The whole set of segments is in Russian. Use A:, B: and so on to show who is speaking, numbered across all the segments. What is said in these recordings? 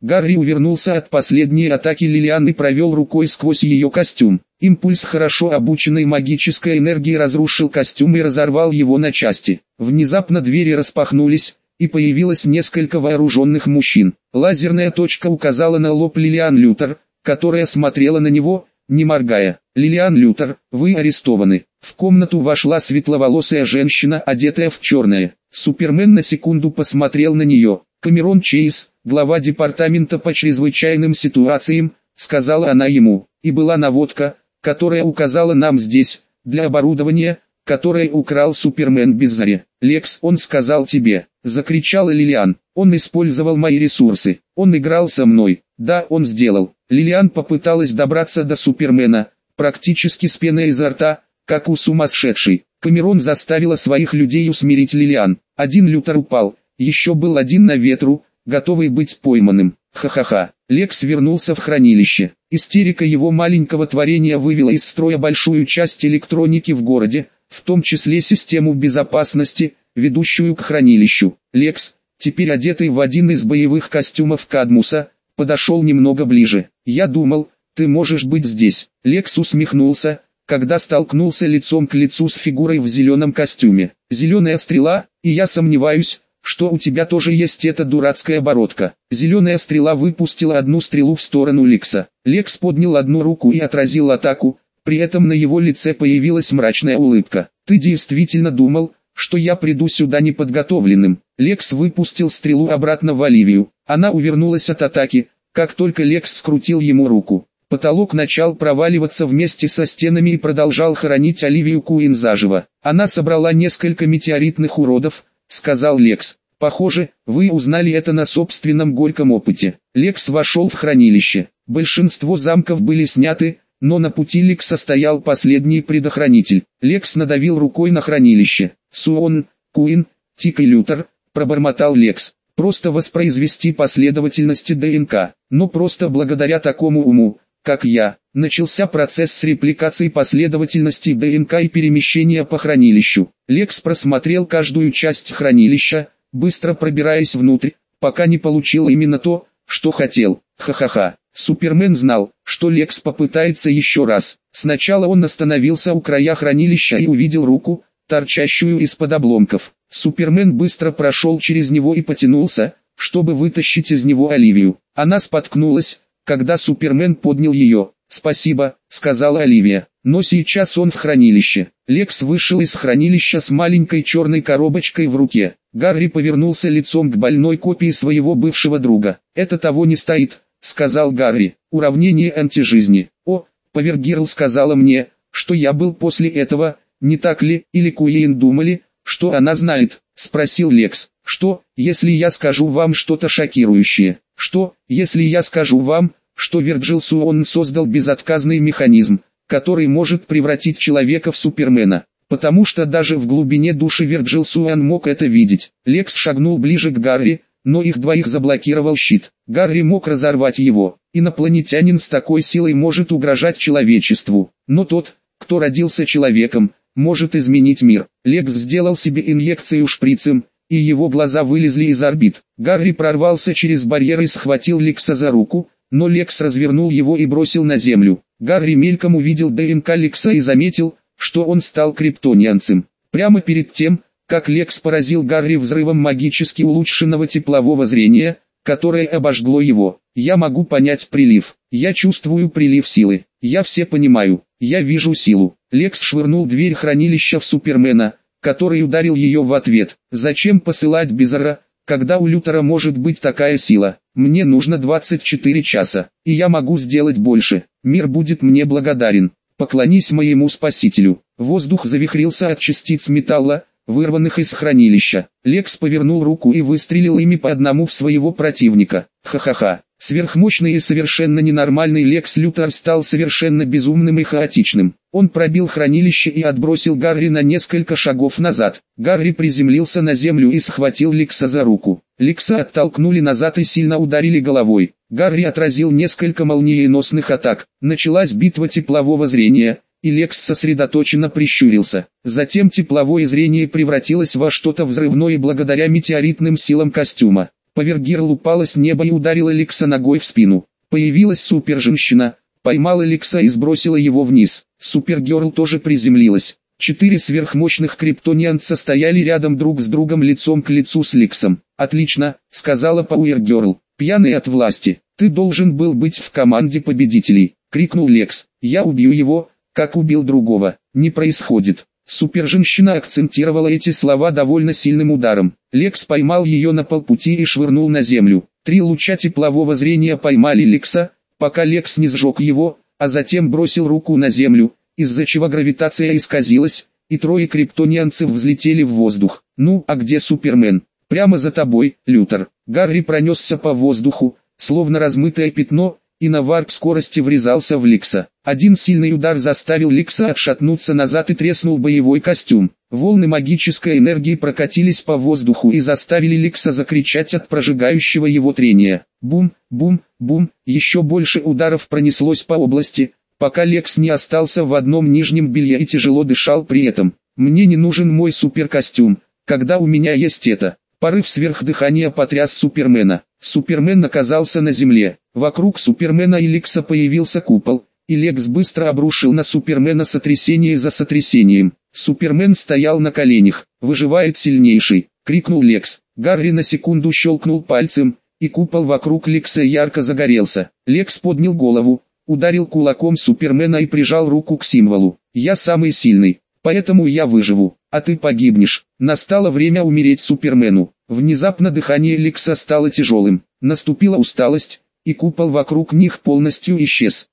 A: Гарри увернулся от последней атаки Лилиан и провел рукой сквозь ее костюм. Импульс хорошо обученной магической энергии разрушил костюм и разорвал его на части. Внезапно двери распахнулись, и появилось несколько вооруженных мужчин. Лазерная точка указала на лоб Лилиан Лютер, которая смотрела на него, не моргая. «Лилиан Лютер, вы арестованы». В комнату вошла светловолосая женщина, одетая в черное. Супермен на секунду посмотрел на нее. «Камерон Чейз, глава департамента по чрезвычайным ситуациям», сказала она ему. «И была наводка, которая указала нам здесь, для оборудования, которое украл Супермен без зари». «Лекс, он сказал тебе», закричала Лилиан. «Он использовал мои ресурсы. Он играл со мной». «Да, он сделал». Лилиан попыталась добраться до Супермена, практически с пеной изо рта, как у сумасшедшей. Камерон заставила своих людей усмирить Лилиан. Один Лютер упал, еще был один на ветру, готовый быть пойманным. Ха-ха-ха. Лекс вернулся в хранилище. Истерика его маленького творения вывела из строя большую часть электроники в городе, в том числе систему безопасности, ведущую к хранилищу. Лекс, теперь одетый в один из боевых костюмов Кадмуса, подошел немного ближе. «Я думал, ты можешь быть здесь». Лекс усмехнулся, когда столкнулся лицом к лицу с фигурой в зеленом костюме. «Зеленая стрела, и я сомневаюсь, что у тебя тоже есть эта дурацкая бородка». Зеленая стрела выпустила одну стрелу в сторону Лекса. Лекс поднял одну руку и отразил атаку, при этом на его лице появилась мрачная улыбка. «Ты действительно думал, что я приду сюда неподготовленным?» Лекс выпустил стрелу обратно в Оливию. Она увернулась от атаки, как только Лекс скрутил ему руку. Потолок начал проваливаться вместе со стенами и продолжал хоронить Оливию Куин заживо. «Она собрала несколько метеоритных уродов», — сказал Лекс. «Похоже, вы узнали это на собственном горьком опыте». Лекс вошел в хранилище. Большинство замков были сняты, но на пути Лекса стоял последний предохранитель. Лекс надавил рукой на хранилище. «Суон, Куин, Тик и Лютер», — пробормотал Лекс. «Просто воспроизвести последовательности ДНК, но просто благодаря такому уму, как я». Начался процесс с репликацией последовательностей ДНК и перемещения по хранилищу. Лекс просмотрел каждую часть хранилища, быстро пробираясь внутрь, пока не получил именно то, что хотел. Ха-ха-ха. Супермен знал, что Лекс попытается еще раз. Сначала он остановился у края хранилища и увидел руку, торчащую из-под обломков. Супермен быстро прошел через него и потянулся, чтобы вытащить из него Оливию. Она споткнулась, когда Супермен поднял ее. «Спасибо», — сказала Оливия, — «но сейчас он в хранилище». Лекс вышел из хранилища с маленькой черной коробочкой в руке. Гарри повернулся лицом к больной копии своего бывшего друга. «Это того не стоит», — сказал Гарри. «Уравнение антижизни». «О, Повергирл сказала мне, что я был после этого, не так ли, или Куин думали, что она знает?» — спросил Лекс. «Что, если я скажу вам что-то шокирующее? Что, если я скажу вам, что Вирджил Суон создал безотказный механизм, который может превратить человека в Супермена?» Потому что даже в глубине души Вирджил Суон мог это видеть. Лекс шагнул ближе к Гарри, но их двоих заблокировал щит. Гарри мог разорвать его. Инопланетянин с такой силой может угрожать человечеству, но тот, кто родился человеком, может изменить мир. Лекс сделал себе инъекцию шприцем, и его глаза вылезли из орбит. Гарри прорвался через барьер и схватил Лекса за руку, но Лекс развернул его и бросил на землю. Гарри мельком увидел ДНК Лекса и заметил, что он стал криптонианцем. Прямо перед тем, как Лекс поразил Гарри взрывом магически улучшенного теплового зрения, которое обожгло его. «Я могу понять прилив. Я чувствую прилив силы. Я все понимаю. Я вижу силу». Лекс швырнул дверь хранилища в Супермена, который ударил ее в ответ. «Зачем посылать Бизара, когда у Лютера может быть такая сила? Мне нужно 24 часа, и я могу сделать больше. Мир будет мне благодарен. Поклонись моему спасителю». Воздух завихрился от частиц металла, вырванных из хранилища. Лекс повернул руку и выстрелил ими по одному в своего противника. Ха-ха-ха. Сверхмощный и совершенно ненормальный Лекс Лютер стал совершенно безумным и хаотичным. Он пробил хранилище и отбросил Гарри на несколько шагов назад. Гарри приземлился на землю и схватил Лекса за руку. Лекса оттолкнули назад и сильно ударили головой. Гарри отразил несколько молниеносных атак. Началась битва теплового зрения, и Лекс сосредоточенно прищурился. Затем тепловое зрение превратилось во что-то взрывное благодаря метеоритным силам костюма. Повергирл упала с неба и ударила Лекса ногой в спину. Появилась суперженщина, поймала Лекса и сбросила его вниз. Супергерл тоже приземлилась. 4 сверхмощных криптонианца стояли рядом друг с другом лицом к лицу с Лексом. «Отлично», — сказала Пауэргерл, пьяный от власти. «Ты должен был быть в команде победителей», — крикнул Лекс. «Я убью его, как убил другого». «Не происходит». Суперженщина акцентировала эти слова довольно сильным ударом. Лекс поймал ее на полпути и швырнул на землю. 3 луча теплового зрения поймали Лекса, пока Лекс не сжег его, а затем бросил руку на землю, из-за чего гравитация исказилась, и 3 криптонианцев взлетели в воздух. «Ну, а где Супермен?» «Прямо за тобой, Лютер». Гарри пронесся по воздуху, словно размытое пятно, и на варп-скорости врезался в Лекса. Один сильный удар заставил Лекса отшатнуться назад и треснул боевой костюм. Волны магической энергии прокатились по воздуху и заставили Лекса закричать от прожигающего его трения. Бум, бум, бум, еще больше ударов пронеслось по области, пока Лекс не остался в одном нижнем белье и тяжело дышал при этом. «Мне не нужен мой суперкостюм, когда у меня есть это». Порыв сверхдыхания потряс Супермена. Супермен оказался на земле. Вокруг Супермена и Лекса появился купол, и Лекс быстро обрушил на Супермена сотрясение за сотрясением. Супермен стоял на коленях. «Выживает сильнейший!» — крикнул Лекс. Гарри на секунду щелкнул пальцем, и купол вокруг Лекса ярко загорелся. Лекс поднял голову, ударил кулаком Супермена и прижал руку к символу. «Я самый сильный, поэтому я выживу, а ты погибнешь». Настало время умереть Супермену. Внезапно дыхание Лекса стало тяжелым. Наступила усталость, и купол вокруг них полностью исчез.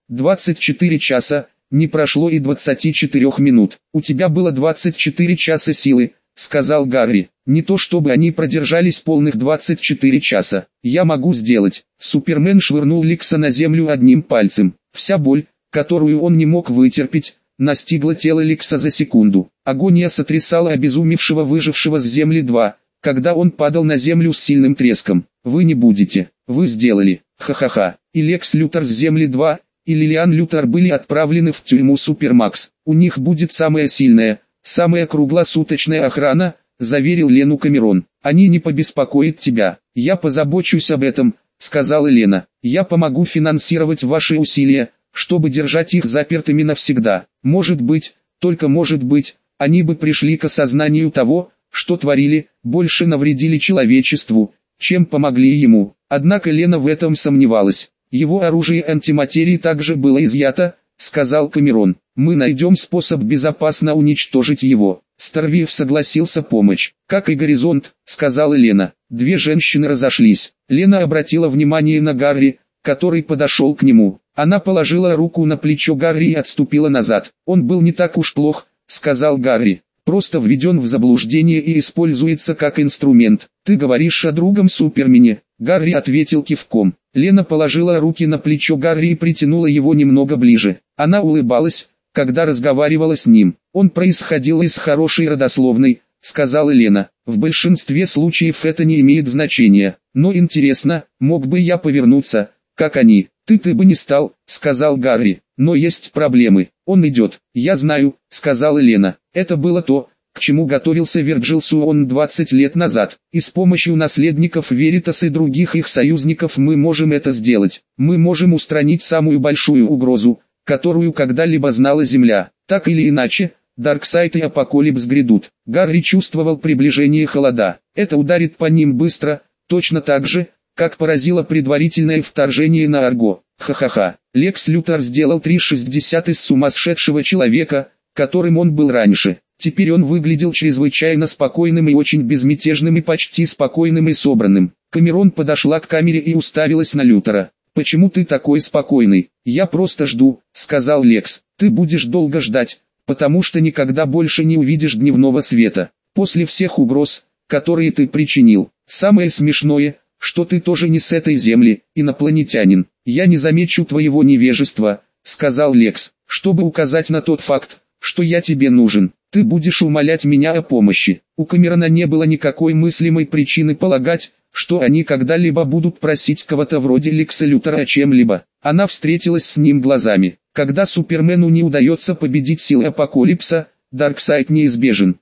A: 24 часа, не прошло и 24 минут. «У тебя было 24 часа силы», — сказал Гарри. «Не то чтобы они продержались полных 24 часа. Я могу сделать». Супермен швырнул Лекса на землю одним пальцем. Вся боль, которую он не мог вытерпеть, настигла тело Лекса за секунду. Агония сотрясала обезумевшего выжившего с земли 2, когда он падал на землю с сильным треском. «Вы не будете. Вы сделали. Ха-ха-ха». И Лекс Лютер с земли 2, и Лилиан Лютер были отправлены в тюрьму Супермакс. «У них будет самая сильная, самая круглосуточная охрана», — заверил Лену Камерон. «Они не побеспокоят тебя. Я позабочусь об этом», — сказала Лена. «Я помогу финансировать ваши усилия, чтобы держать их запертыми навсегда. Может быть, только может быть, они бы пришли к осознанию того, что творили, больше навредили человечеству, чем помогли ему». Однако Лена в этом сомневалась. «Его оружие антиматерии также было изъято», — сказал Камерон. «Мы найдем способ безопасно уничтожить его». Старвиев согласился помочь. «Как и горизонт», — сказала Лена. 2 женщины разошлись. Лена обратила внимание на Гарри, который подошел к нему. Она положила руку на плечо Гарри и отступила назад. «Он был не так уж плох», — сказал Гарри. «Просто введен в заблуждение и используется как инструмент». «Ты говоришь о другом Супермене», — Гарри ответил кивком. Лена положила руки на плечо Гарри и притянула его немного ближе. Она улыбалась, когда разговаривала с ним. «Он происходил из хорошей родословной», — сказала Лена. «В большинстве случаев это не имеет значения. Но интересно, мог бы я повернуться, как они?» «Ты бы не стал», — сказал Гарри. «Но есть проблемы. Он идет». «Я знаю», — сказала Лена. «Это было то, к чему готовился Вирджил Суон 20 лет назад. И с помощью наследников Веритас и других их союзников мы можем это сделать. Мы можем устранить самую большую угрозу, которую когда-либо знала Земля. Так или иначе, Дарксайд и Апокалипс грядут». Гарри чувствовал приближение холода. Это ударит по ним быстро, точно так же, как поразило предварительное вторжение на Арго. Ха-ха-ха. Лекс Лютер сделал 360 из сумасшедшего человека, которым он был раньше. Теперь он выглядел чрезвычайно спокойным и очень безмятежным и почти спокойным и собранным. Камерон подошла к камере и уставилась на Лютера. «Почему ты такой спокойный?» «Я просто жду», — сказал Лекс. «Ты будешь долго ждать, потому что никогда больше не увидишь дневного света. После всех угроз, которые ты причинил. Самое смешное, что ты тоже не с этой земли, инопланетянин. Я не замечу твоего невежества», — сказал Лекс, «чтобы указать на тот факт, что я тебе нужен. Ты будешь умолять меня о помощи». У Камерона не было никакой мыслимой причины полагать, что они когда-либо будут просить кого-то вроде Лекса Лютера о чем-либо. Она встретилась с ним глазами. Когда Супермену не удается победить силы Апокалипса, Дарксайд неизбежен.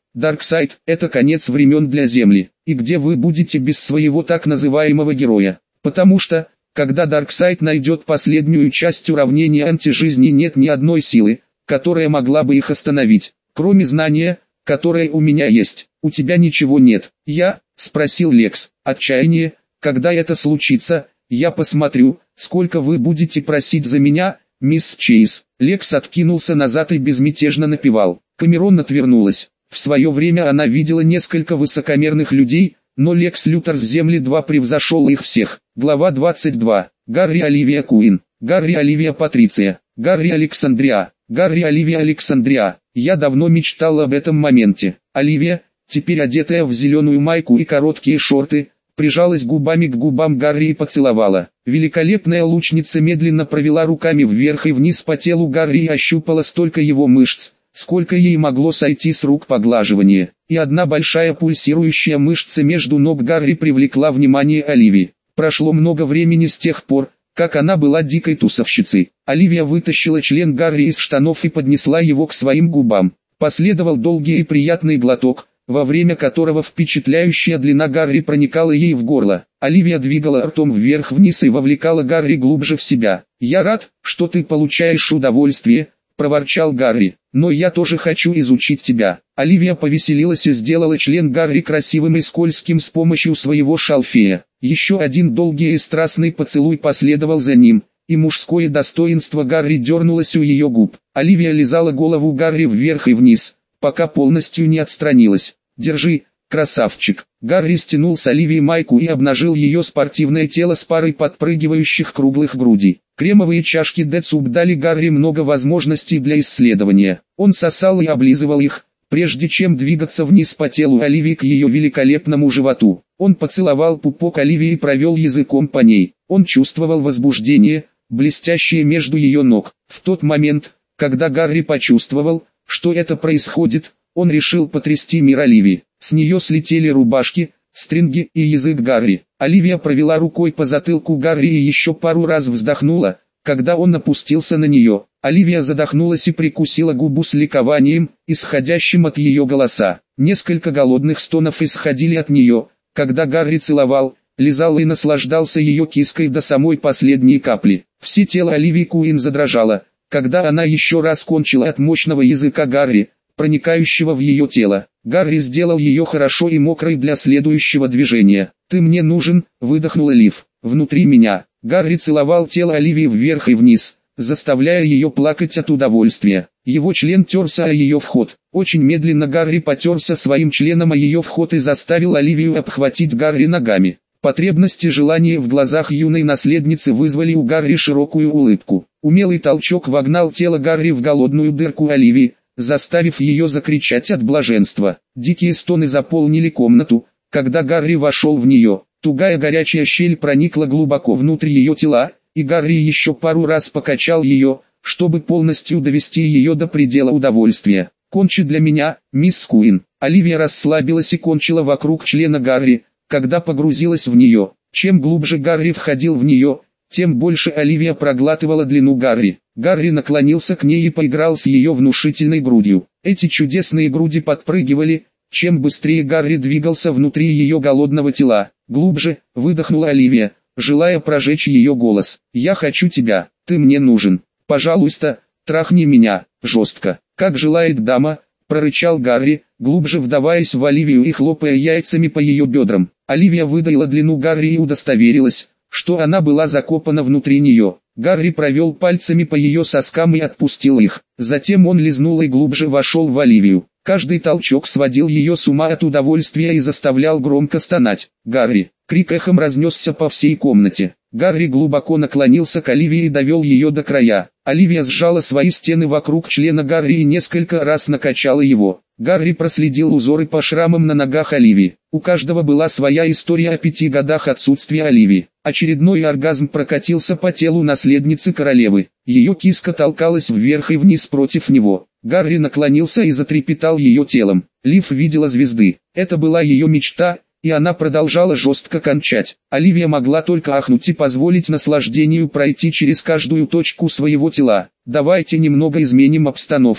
A: Дарксайд – это конец времен для Земли, и где вы будете без своего так называемого героя. Потому что, когда Дарксайд найдет последнюю часть уравнения антижизни, нет ни одной силы, которая могла бы их остановить, кроме знания, которое у меня есть. У тебя ничего нет. Спросил Лекс. Отчаяние, когда это случится, я посмотрю, сколько вы будете просить за меня, мисс Чейз. Лекс откинулся назад и безмятежно напевал. Камерон отвернулась. В свое время она видела несколько высокомерных людей, но Лекс Лютер с Земли-2 превзошел их всех. Глава 22. Гарри Оливия Куин. Гарри Оливия Патриция. Гарри Александриа. Гарри Оливия Александриа. Я давно мечтал об этом моменте. Оливия, теперь одетая в зеленую майку и короткие шорты, прижалась губами к губам Гарри и поцеловала. Великолепная лучница медленно провела руками вверх и вниз по телу Гарри и ощупала столько его мышц, сколько ей могло сойти с рук поглаживание. И одна большая пульсирующая мышца между ног Гарри привлекла внимание Оливии. Прошло много времени с тех пор, как она была дикой тусовщицей. Оливия вытащила член Гарри из штанов и поднесла его к своим губам. Последовал долгий и приятный глоток, во время которого впечатляющая длина Гарри проникала ей в горло. Оливия двигала ртом вверх-вниз и вовлекала Гарри глубже в себя. «Я рад, что ты получаешь удовольствие», — проворчал Гарри, — «но я тоже хочу изучить тебя». Оливия повеселилась и сделала член Гарри красивым и скользким с помощью своего шалфея. Еще один долгий и страстный поцелуй последовал за ним, и мужское достоинство Гарри дернулось у ее губ. Оливия лизала голову Гарри вверх и вниз, пока полностью не отстранилась. «Держи, красавчик». Гарри стянул с Оливии майку и обнажил ее спортивное тело с парой подпрыгивающих круглых грудей. Кремовые чашки Децуб дали Гарри много возможностей для исследования. Он сосал и облизывал их, прежде чем двигаться вниз по телу Оливии к ее великолепному животу. Он поцеловал пупок Оливии и провел языком по ней. Он чувствовал возбуждение, блестящее между ее ног. В тот момент, когда Гарри почувствовал, что это происходит, он решил потрясти мир Оливии. С нее слетели рубашки, стринги и язык Гарри. Оливия провела рукой по затылку Гарри и еще пару раз вздохнула, когда он опустился на нее. Оливия задохнулась и прикусила губу с ликованием, исходящим от ее голоса. Несколько голодных стонов исходили от нее, когда Гарри целовал, лизал и наслаждался ее киской до самой последней капли. Все тело Оливии Куин задрожало, когда она еще раз кончила от мощного языка Гарри, проникающего в ее тело. Гарри сделал ее хорошо и мокрой для следующего движения. «Ты мне нужен», — выдохнула Лив. «Внутри меня». Гарри целовал тело Оливии вверх и вниз, заставляя ее плакать от удовольствия. Его член терся о ее вход. Очень медленно Гарри потерся своим членом о ее вход и заставил Оливию обхватить Гарри ногами. Потребность и желание в глазах юной наследницы вызвали у Гарри широкую улыбку. Умелый толчок вогнал тело Гарри в голодную дырку Оливии, заставив ее закричать от блаженства. Дикие стоны заполнили комнату, когда Гарри вошел в нее. Тугая горячая щель проникла глубоко внутрь ее тела, и Гарри еще пару раз покачал ее, чтобы полностью довести ее до предела удовольствия. «Кончи для меня, мисс Куин». Оливия расслабилась и кончила вокруг члена Гарри, когда погрузилась в нее. Чем глубже Гарри входил в нее, тем больше Оливия проглатывала длину Гарри. Гарри наклонился к ней и поиграл с ее внушительной грудью. Эти чудесные груди подпрыгивали, чем быстрее Гарри двигался внутри ее голодного тела. «Глубже», — выдохнула Оливия, желая прожечь ее голос. «Я хочу тебя, ты мне нужен. Пожалуйста, трахни меня, жестко». «Как желает дама», — прорычал Гарри, глубже вдаваясь в Оливию и хлопая яйцами по ее бедрам. Оливия выдаила длину Гарри и удостоверилась, что она была закопана внутри нее. Гарри провел пальцами по ее соскам и отпустил их. Затем он лизнул и глубже вошел в Оливию. Каждый толчок сводил ее с ума от удовольствия и заставлял громко стонать. «Гарри!» Крик эхом разнесся по всей комнате. Гарри глубоко наклонился к Оливии и довел ее до края. Оливия сжала свои стены вокруг члена Гарри и несколько раз накачала его. Гарри проследил узоры по шрамам на ногах Оливии. У каждого была своя история о 5 годах отсутствия Оливии. Очередной оргазм прокатился по телу наследницы королевы. Ее киска толкалась вверх и вниз против него. Гарри наклонился и затрепетал ее телом. Лив видела звезды. Это была ее мечта, и она продолжала жестко кончать. Оливия могла только ахнуть и позволить наслаждению пройти через каждую точку своего тела. «Давайте немного изменим обстановку».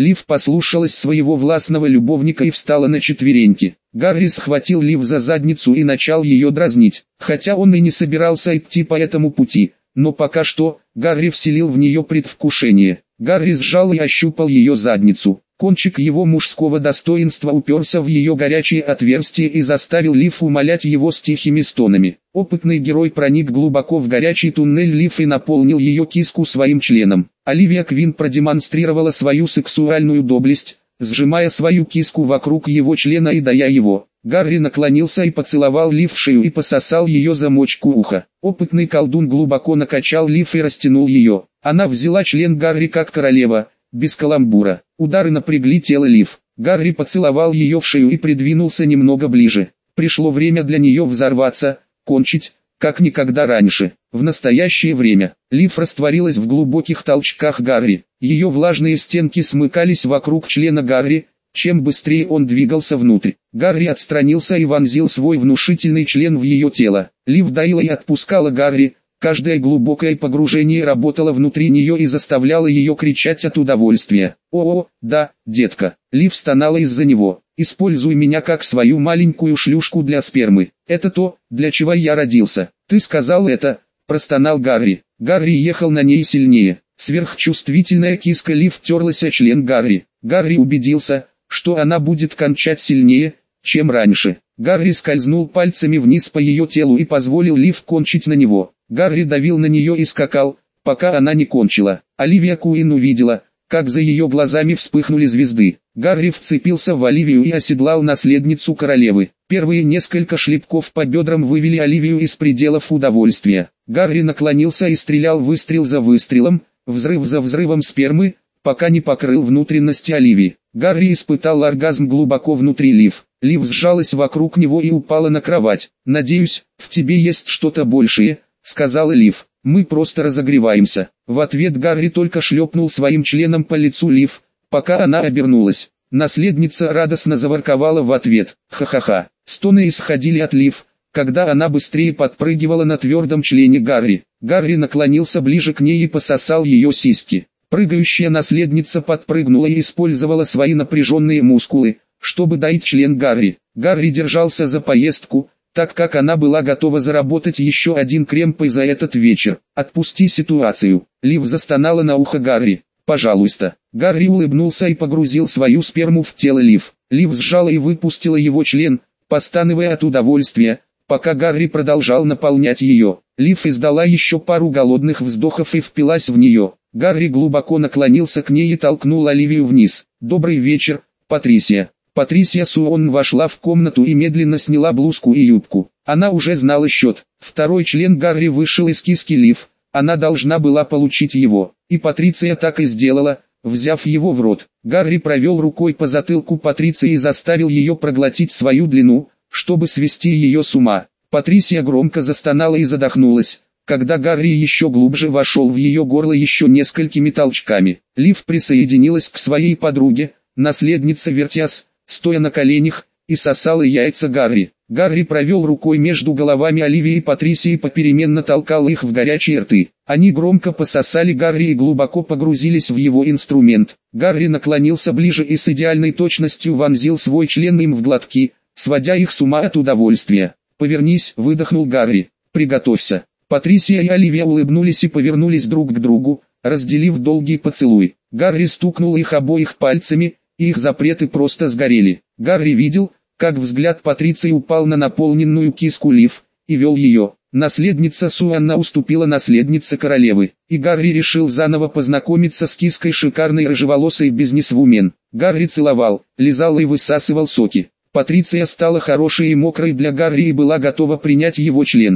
A: Лив послушалась своего властного любовника и встала на четвереньки. Гарри схватил Лив за задницу и начал ее дразнить, хотя он и не собирался идти по этому пути, но пока что, Гарри вселил в нее предвкушение. Гарри сжал и ощупал ее задницу. Кончик его мужского достоинства уперся в ее горячее отверстие и заставил Лив умолять его с тихими стонами. Опытный герой проник глубоко в горячий туннель Лив и наполнил ее киску своим членом. Оливия Квин продемонстрировала свою сексуальную доблесть, сжимая свою киску вокруг его члена и дая его. Гарри наклонился и поцеловал Лив в шею и пососал ее замочку уха. Опытный колдун глубоко накачал Лив и растянул ее. Она взяла член Гарри как королева, без каламбура. Удары напрягли тело Лив. Гарри поцеловал ее в шею и придвинулся немного ближе. Пришло время для нее взорваться, кончить, как никогда раньше. В настоящее время, Лив растворилась в глубоких толчках Гарри. Ее влажные стенки смыкались вокруг члена Гарри. Чем быстрее он двигался внутрь, Гарри отстранился и вонзил свой внушительный член в ее тело. Лив доила и отпускала Гарри. Каждое глубокое погружение работало внутри нее и заставляло ее кричать от удовольствия. «О, да, детка!» Лив стонала из-за него. «Используй меня как свою маленькую шлюшку для спермы. Это то, для чего я родился». «Ты сказал это», – простонал Гарри. Гарри ехал на ней сильнее. Сверхчувствительная киска Лив терлась о член Гарри. Гарри убедился, что она будет кончать сильнее, чем раньше. Гарри скользнул пальцами вниз по ее телу и позволил Лив кончить на него. Гарри давил на нее и скакал, пока она не кончила. Оливия Куин увидела, как за ее глазами вспыхнули звезды. Гарри вцепился в Оливию и оседлал наследницу королевы. Первые несколько шлепков по бедрам вывели Оливию из пределов удовольствия. Гарри наклонился и стрелял выстрел за выстрелом, взрыв за взрывом спермы, пока не покрыл внутренности Оливии. Гарри испытал оргазм глубоко внутри Лив. Лив сжалась вокруг него и упала на кровать. «Надеюсь, в тебе есть что-то большее», — сказала Лив. «Мы просто разогреваемся». В ответ Гарри только шлепнул своим членом по лицу Лив, пока она обернулась. Наследница радостно заворковала в ответ. Ха-ха-ха. Стоны исходили от Лив, когда она быстрее подпрыгивала на твердом члене Гарри. Гарри наклонился ближе к ней и пососал ее сиськи. Прыгающая наследница подпрыгнула и использовала свои напряженные мускулы, чтобы доить член Гарри. Гарри держался за поездку, так как она была готова заработать еще один кремпой за этот вечер. «Отпусти ситуацию». Лив застонала на ухо Гарри. «Пожалуйста». Гарри улыбнулся и погрузил свою сперму в тело Лив. Лив сжала и выпустила его член, постановая от удовольствия, пока Гарри продолжал наполнять ее. Лив издала еще пару голодных вздохов и впилась в нее. Гарри глубоко наклонился к ней и толкнул Оливию вниз. «Добрый вечер, Патрисия». Патрисия Суон вошла в комнату и медленно сняла блузку и юбку. Она уже знала счет. Второй член Гарри вышел из киски Лив. Она должна была получить его. И Патриция так и сделала, взяв его в рот. Гарри провел рукой по затылку Патриции и заставил ее проглотить свою длину, чтобы свести ее с ума. Патрисия громко застонала и задохнулась, когда Гарри еще глубже вошел в ее горло еще несколькими толчками. Лив присоединилась к своей подруге, наследнице вертясь, стоя на коленях, и сосала яйца Гарри. Гарри провел рукой между головами Оливии и Патрисии и попеременно толкал их в горячие рты. Они громко пососали Гарри и глубоко погрузились в его инструмент. Гарри наклонился ближе и с идеальной точностью вонзил свой член им в глотки, сводя их с ума от удовольствия. «Повернись», — выдохнул Гарри. «Приготовься». Патрисия и Оливия улыбнулись и повернулись друг к другу, разделив долгий поцелуй. Гарри стукнул их обоих пальцами, и их запреты просто сгорели. Гарри видел, как взгляд Патриции упал на наполненную киску Лив, и вел ее. Наследница Суанна уступила наследнице королевы, и Гарри решил заново познакомиться с киской шикарной рыжеволосой бизнесвумен. Гарри целовал, лизал и высасывал соки. Патриция стала хорошей и мокрой для Гарри и была готова принять его член.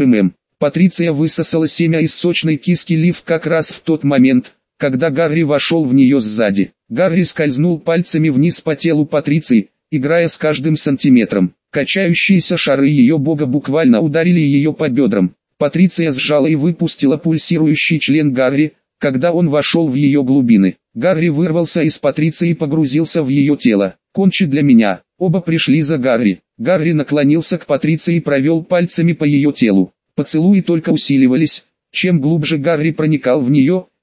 A: Патриция высосала семя из сочной киски Лив как раз в тот момент, когда Гарри вошел в нее сзади. Гарри скользнул пальцами вниз по телу Патриции, играя с каждым сантиметром. Качающиеся шары ее бога буквально ударили ее по бедрам. Патриция сжала и выпустила пульсирующий член Гарри, когда он вошел в ее глубины. Гарри вырвался из Патриции и погрузился в ее тело. «Кончи для меня». Оба пришли за Гарри. Гарри наклонился к Патриции и провел пальцами по ее телу. Поцелуи только усиливались. Чем глубже Гарри проникал в нее,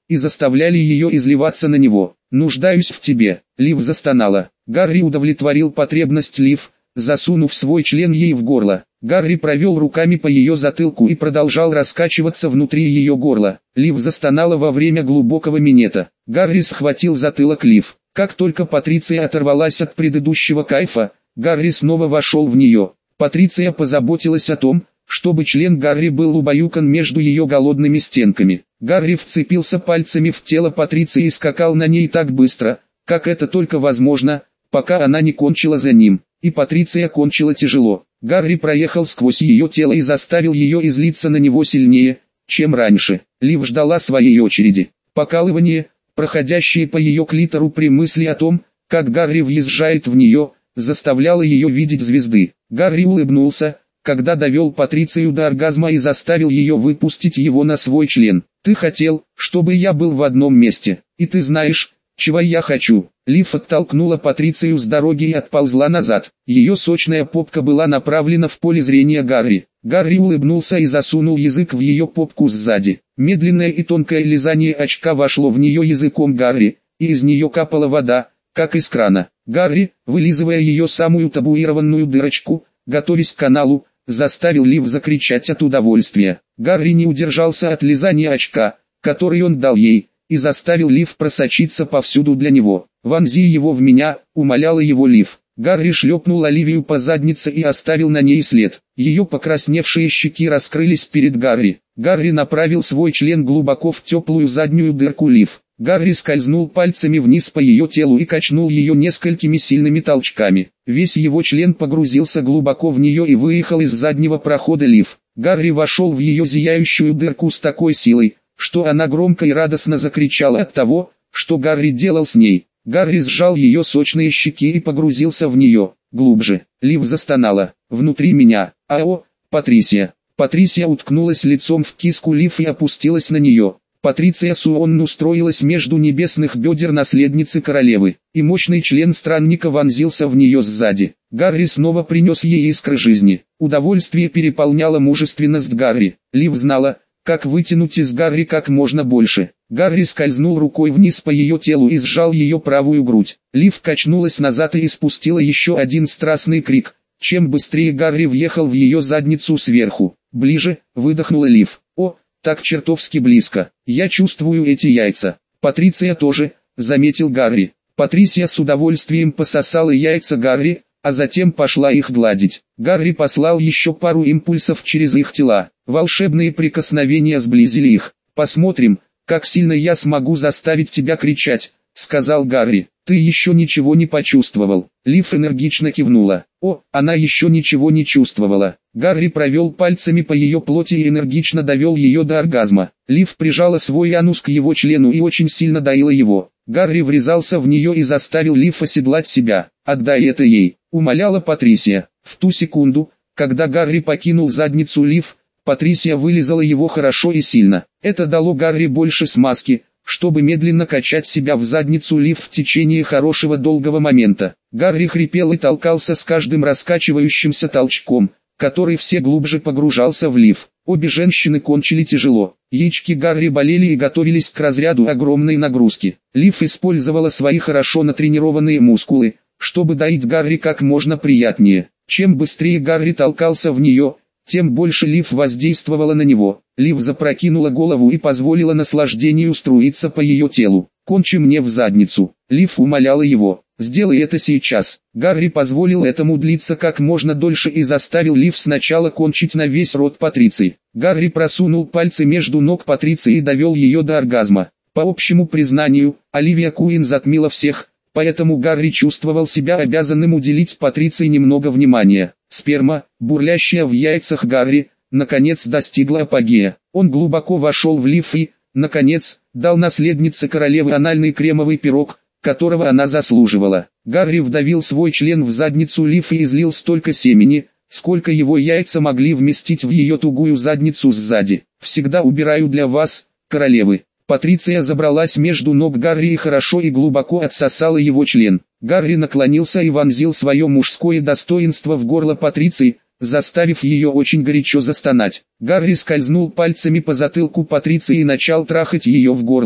A: и заставляли ее изливаться на него. «Нуждаюсь в тебе», — Лив застонала. Гарри удовлетворил потребность Лив, засунув свой член ей в горло. Гарри провел руками по ее затылку и продолжал раскачиваться внутри ее горла. Лив застонала во время глубокого минета. Гарри схватил затылок Лив. Как только Патриция оторвалась от предыдущего кайфа, Гарри снова вошел в нее. Патриция позаботилась о том, чтобы член Гарри был убаюкан между ее голодными стенками. Гарри вцепился пальцами в тело Патриции и скакал на ней так быстро, как это только возможно, пока она не кончила за ним. И Патриция кончила тяжело. Гарри проехал сквозь ее тело и заставил ее излиться на него сильнее, чем раньше. Лив ждала своей очереди. Покалывание, проходящее по ее клитору при мысли о том, как Гарри въезжает в нее, заставляло ее видеть звезды. Гарри улыбнулся, когда довел Патрицию до оргазма и заставил ее выпустить его на свой член. «Ты хотел, чтобы я был в одном месте, и ты знаешь, чего я хочу». Лив оттолкнула Патрицию с дороги и отползла назад. Ее сочная попка была направлена в поле зрения Гарри. Гарри улыбнулся и засунул язык в ее попку сзади. Медленное и тонкое лизание очка вошло в нее языком Гарри, и из нее капала вода, как из крана. Гарри, вылизывая ее самую табуированную дырочку, готовясь к каналу, заставил Лив закричать от удовольствия. Гарри не удержался от лизания очка, который он дал ей, и заставил Лив просочиться повсюду для него. «Вонзи его в меня», — умоляла его Лив. Гарри шлепнул Оливию по заднице и оставил на ней след. Ее покрасневшие щеки раскрылись перед Гарри. Гарри направил свой член глубоко в теплую заднюю дырку Лив. Гарри скользнул пальцами вниз по ее телу и качнул ее несколькими сильными толчками. Весь его член погрузился глубоко в нее и выехал из заднего прохода Лив. Гарри вошел в ее зияющую дырку с такой силой, что она громко и радостно закричала от того, что Гарри делал с ней. Гарри сжал ее сочные щеки и погрузился в нее, глубже. Лив застонала. «Внутри меня. Ао, Патрисия». Патрисия уткнулась лицом в киску Лив и опустилась на нее. Патриция Суонн устроилась между небесных бедер наследницы королевы, и мощный член странника вонзился в нее сзади. Гарри снова принес ей искры жизни. Удовольствие переполняло мужественность Гарри. Лив знала, как вытянуть из Гарри как можно больше. Гарри скользнул рукой вниз по ее телу и сжал ее правую грудь. Лив качнулась назад и испустила еще один страстный крик. Чем быстрее Гарри въехал в ее задницу сверху. «Ближе», — выдохнула Лив. «О, так чертовски близко. Я чувствую эти яйца». «Патриция тоже», — заметил Гарри. Патрисия с удовольствием пососала яйца Гарри, а затем пошла их гладить. Гарри послал еще пару импульсов через их тела. Волшебные прикосновения сблизили их. «Посмотрим, как сильно я смогу заставить тебя кричать», — сказал Гарри. «Ты еще ничего не почувствовал». Лив энергично кивнула. О, она еще ничего не чувствовала. Гарри провел пальцами по ее плоти и энергично довел ее до оргазма. Лив прижала свой анус к его члену и очень сильно доила его. Гарри врезался в нее и заставил Лив оседлать себя. «Отдай это ей», — умоляла Патрисия. В ту секунду, когда Гарри покинул задницу Лив, Патрисия вылизала его хорошо и сильно. Это дало Гарри больше смазки, чтобы медленно качать себя в задницу Лив в течение хорошего долгого момента. Гарри хрипел и толкался с каждым раскачивающимся толчком, который все глубже погружался в Лив. Обе женщины кончили тяжело. Яички Гарри болели и готовились к разряду огромной нагрузки. Лив использовала свои хорошо натренированные мускулы, чтобы доить Гарри как можно приятнее. Чем быстрее Гарри толкался в нее, тем больше Лив воздействовала на него. Лив запрокинула голову и позволила наслаждению струиться по ее телу. «Кончи мне в задницу». Лив умоляла его. «Сделай это сейчас». Гарри позволил этому длиться как можно дольше и заставил Лив сначала кончить на весь рот Патриции. Гарри просунул пальцы между ног Патриции и довел ее до оргазма. По общему признанию, Оливия Куин затмила всех, поэтому Гарри чувствовал себя обязанным уделить Патриции немного внимания. Сперма, бурлящая в яйцах Гарри, наконец достигла апогея. Он глубоко вошел в Лив и, наконец, дал наследнице королевы анальный кремовый пирог, которого она заслуживала. Гарри вдавил свой член в задницу Лив и излил столько семени, сколько его яйца могли вместить в ее тугую задницу сзади. «Всегда убираю для вас, королевы». Патриция забралась между ног Гарри и хорошо и глубоко отсосала его член. Гарри наклонился и вонзил свое мужское достоинство в горло Патриции, заставив ее очень горячо застонать. Гарри скользнул пальцами по затылку Патриции и начал трахать ее в горло,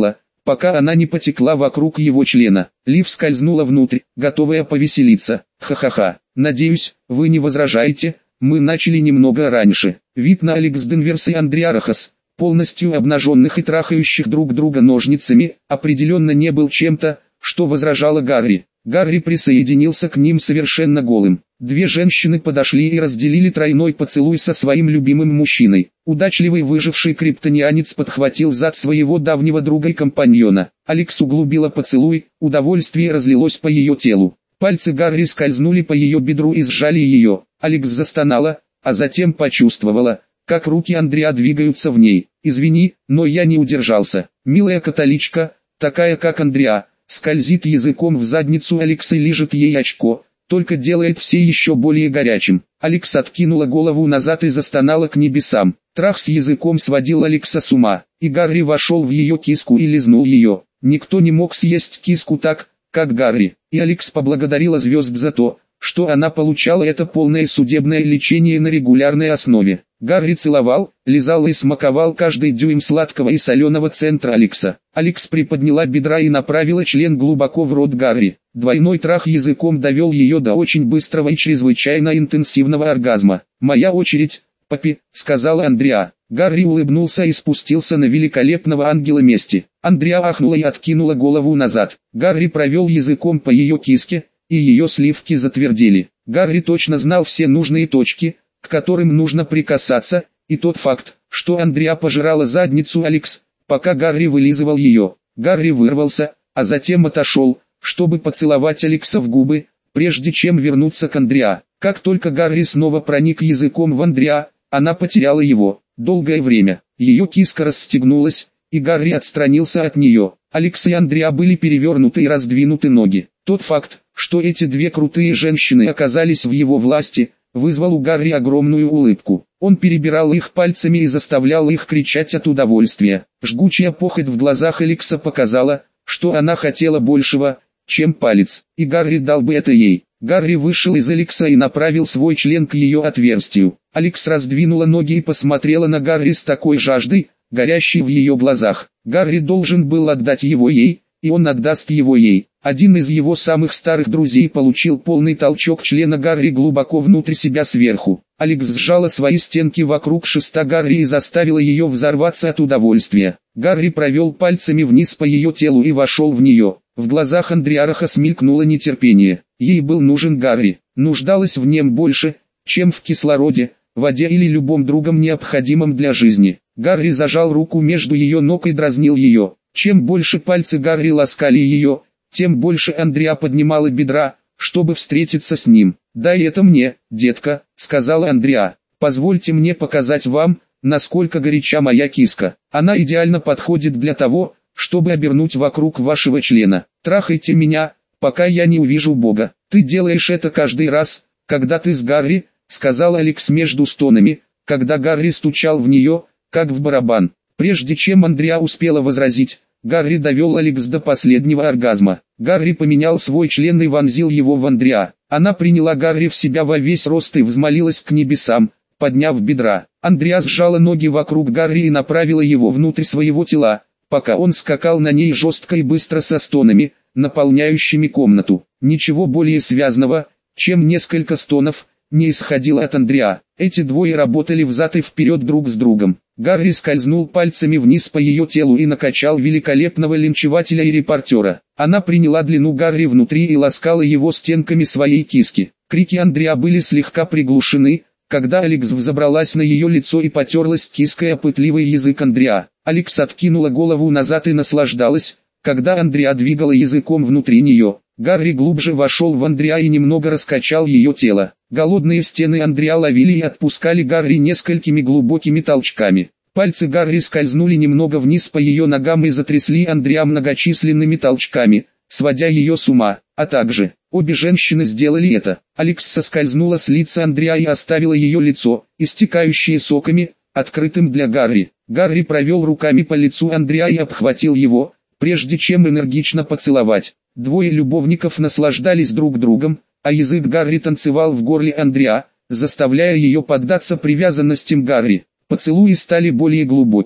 A: пока она не потекла вокруг его члена. Лив скользнула внутрь, готовая повеселиться. Ха-ха-ха. Надеюсь, вы не возражаете, мы начали немного раньше. Вид на Алекс Денверс и Андреа Рохас, полностью обнаженных и трахающих друг друга ножницами, определенно не был чем-то, что возражало Гарри. Гарри присоединился к ним совершенно голым. Две женщины подошли и разделили тройной поцелуй со своим любимым мужчиной. Удачливый выживший криптонианец подхватил зад своего давнего друга и компаньона. Алекс углубила поцелуй, удовольствие разлилось по ее телу. Пальцы Гарри скользнули по ее бедру и сжали ее. Алекс застонала, а затем почувствовала, как руки Андреа двигаются в ней. «Извини, но я не удержался. Милая католичка, такая как Андреа, скользит языком в задницу Алекс и лижет ей очко, только делает все еще более горячим». Алекс откинула голову назад и застонала к небесам. Трах с языком сводил Алекса с ума, и Гарри вошел в ее киску и лизнул ее. Никто не мог съесть киску так, как Гарри, и Алекс поблагодарила звезд за то, что она получала это полное судебное лечение на регулярной основе. Гарри целовал, лизал и смаковал каждый дюйм сладкого и соленого центра Алекса. Алекс приподняла бедра и направила член глубоко в рот Гарри. Двойной трах языком довел ее до очень быстрого и чрезвычайно интенсивного оргазма. «Моя очередь, папи», — сказала Андреа. Гарри улыбнулся и спустился на великолепного ангела мести. Андреа ахнула и откинула голову назад. Гарри провел языком по ее киске, и ее сливки затвердели. Гарри точно знал все нужные точки, к которым нужно прикасаться, и тот факт, что Андреа пожирала задницу Алекс, пока Гарри вылизывал ее. Гарри вырвался, а затем отошел, чтобы поцеловать Алекса в губы, прежде чем вернуться к Андреа. Как только Гарри снова проник языком в Андреа, она потеряла его. Долгое время, ее киска расстегнулась, и Гарри отстранился от нее. Алекс и Андреа были перевернуты и раздвинуты ноги. Тот факт, что эти две крутые женщины оказались в его власти, вызвал у Гарри огромную улыбку. Он перебирал их пальцами и заставлял их кричать от удовольствия. Жгучая похоть в глазах Алекса показала, что она хотела большего, чем палец, и Гарри дал бы это ей. Гарри вышел из Алекса и направил свой член к ее отверстию. Алекс раздвинула ноги и посмотрела на Гарри с такой жаждой, горящей в ее глазах. Гарри должен был отдать его ей, и он отдаст его ей. Один из его самых старых друзей получил полный толчок члена Гарри глубоко внутрь себя сверху. Алекс сжала свои стенки вокруг шеста Гарри и заставила ее взорваться от удовольствия. Гарри провел пальцами вниз по ее телу и вошел в нее. В глазах Андреа Рохас мелькнуло нетерпение. Ей был нужен Гарри, нуждалась в нем больше, чем в кислороде, воде или любом другом необходимом для жизни. Гарри зажал руку между ее ног и дразнил ее. Чем больше пальцы Гарри ласкали ее, тем больше Андреа поднимала бедра, чтобы встретиться с ним. «Дай это мне, детка», — сказала Андреа. «Позвольте мне показать вам, насколько горяча моя киска. Она идеально подходит для того, чтобы обернуть вокруг вашего члена. Трахайте меня, пока я не увижу Бога. Ты делаешь это каждый раз, когда ты с Гарри», — сказал Алекс между стонами, когда Гарри стучал в нее, как в барабан. Прежде чем Андреа успела возразить, Гарри довел Алекс до последнего оргазма. Гарри поменял свой член и вонзил его в Андреа. Она приняла Гарри в себя во весь рост и взмолилась к небесам, подняв бедра. Андреа сжала ноги вокруг Гарри и направила его внутрь своего тела, пока он скакал на ней жестко и быстро со стонами, наполняющими комнату. Ничего более связанного, чем несколько стонов, не исходило от Андреа. Эти двое работали взад и вперед друг с другом. Гарри скользнул пальцами вниз по ее телу и накачал великолепного линчевателя и репортера. Она приняла длину Гарри внутри и ласкала его стенками своей киски. Крики Андреа были слегка приглушены, когда Алекс взобралась на ее лицо и потерлась киской о пытливый язык Андреа. Алекс откинула голову назад и наслаждалась, когда Андреа двигала языком внутри нее. Гарри глубже вошел в Андреа и немного раскачал ее тело. Голодные стены Андреа ловили и отпускали Гарри несколькими глубокими толчками. Пальцы Гарри скользнули немного вниз по ее ногам и затрясли Андреа многочисленными толчками, сводя ее с ума, а также, обе женщины сделали это. Алекс соскользнула с лица Андреа и оставила ее лицо, истекающее соками, открытым для Гарри. Гарри провел руками по лицу Андреа и обхватил его, прежде чем энергично поцеловать. Двое любовников наслаждались друг другом, а язык Гарри танцевал в горле Андреа, заставляя ее поддаться привязанностям Гарри. Поцелуи стали более глубокими,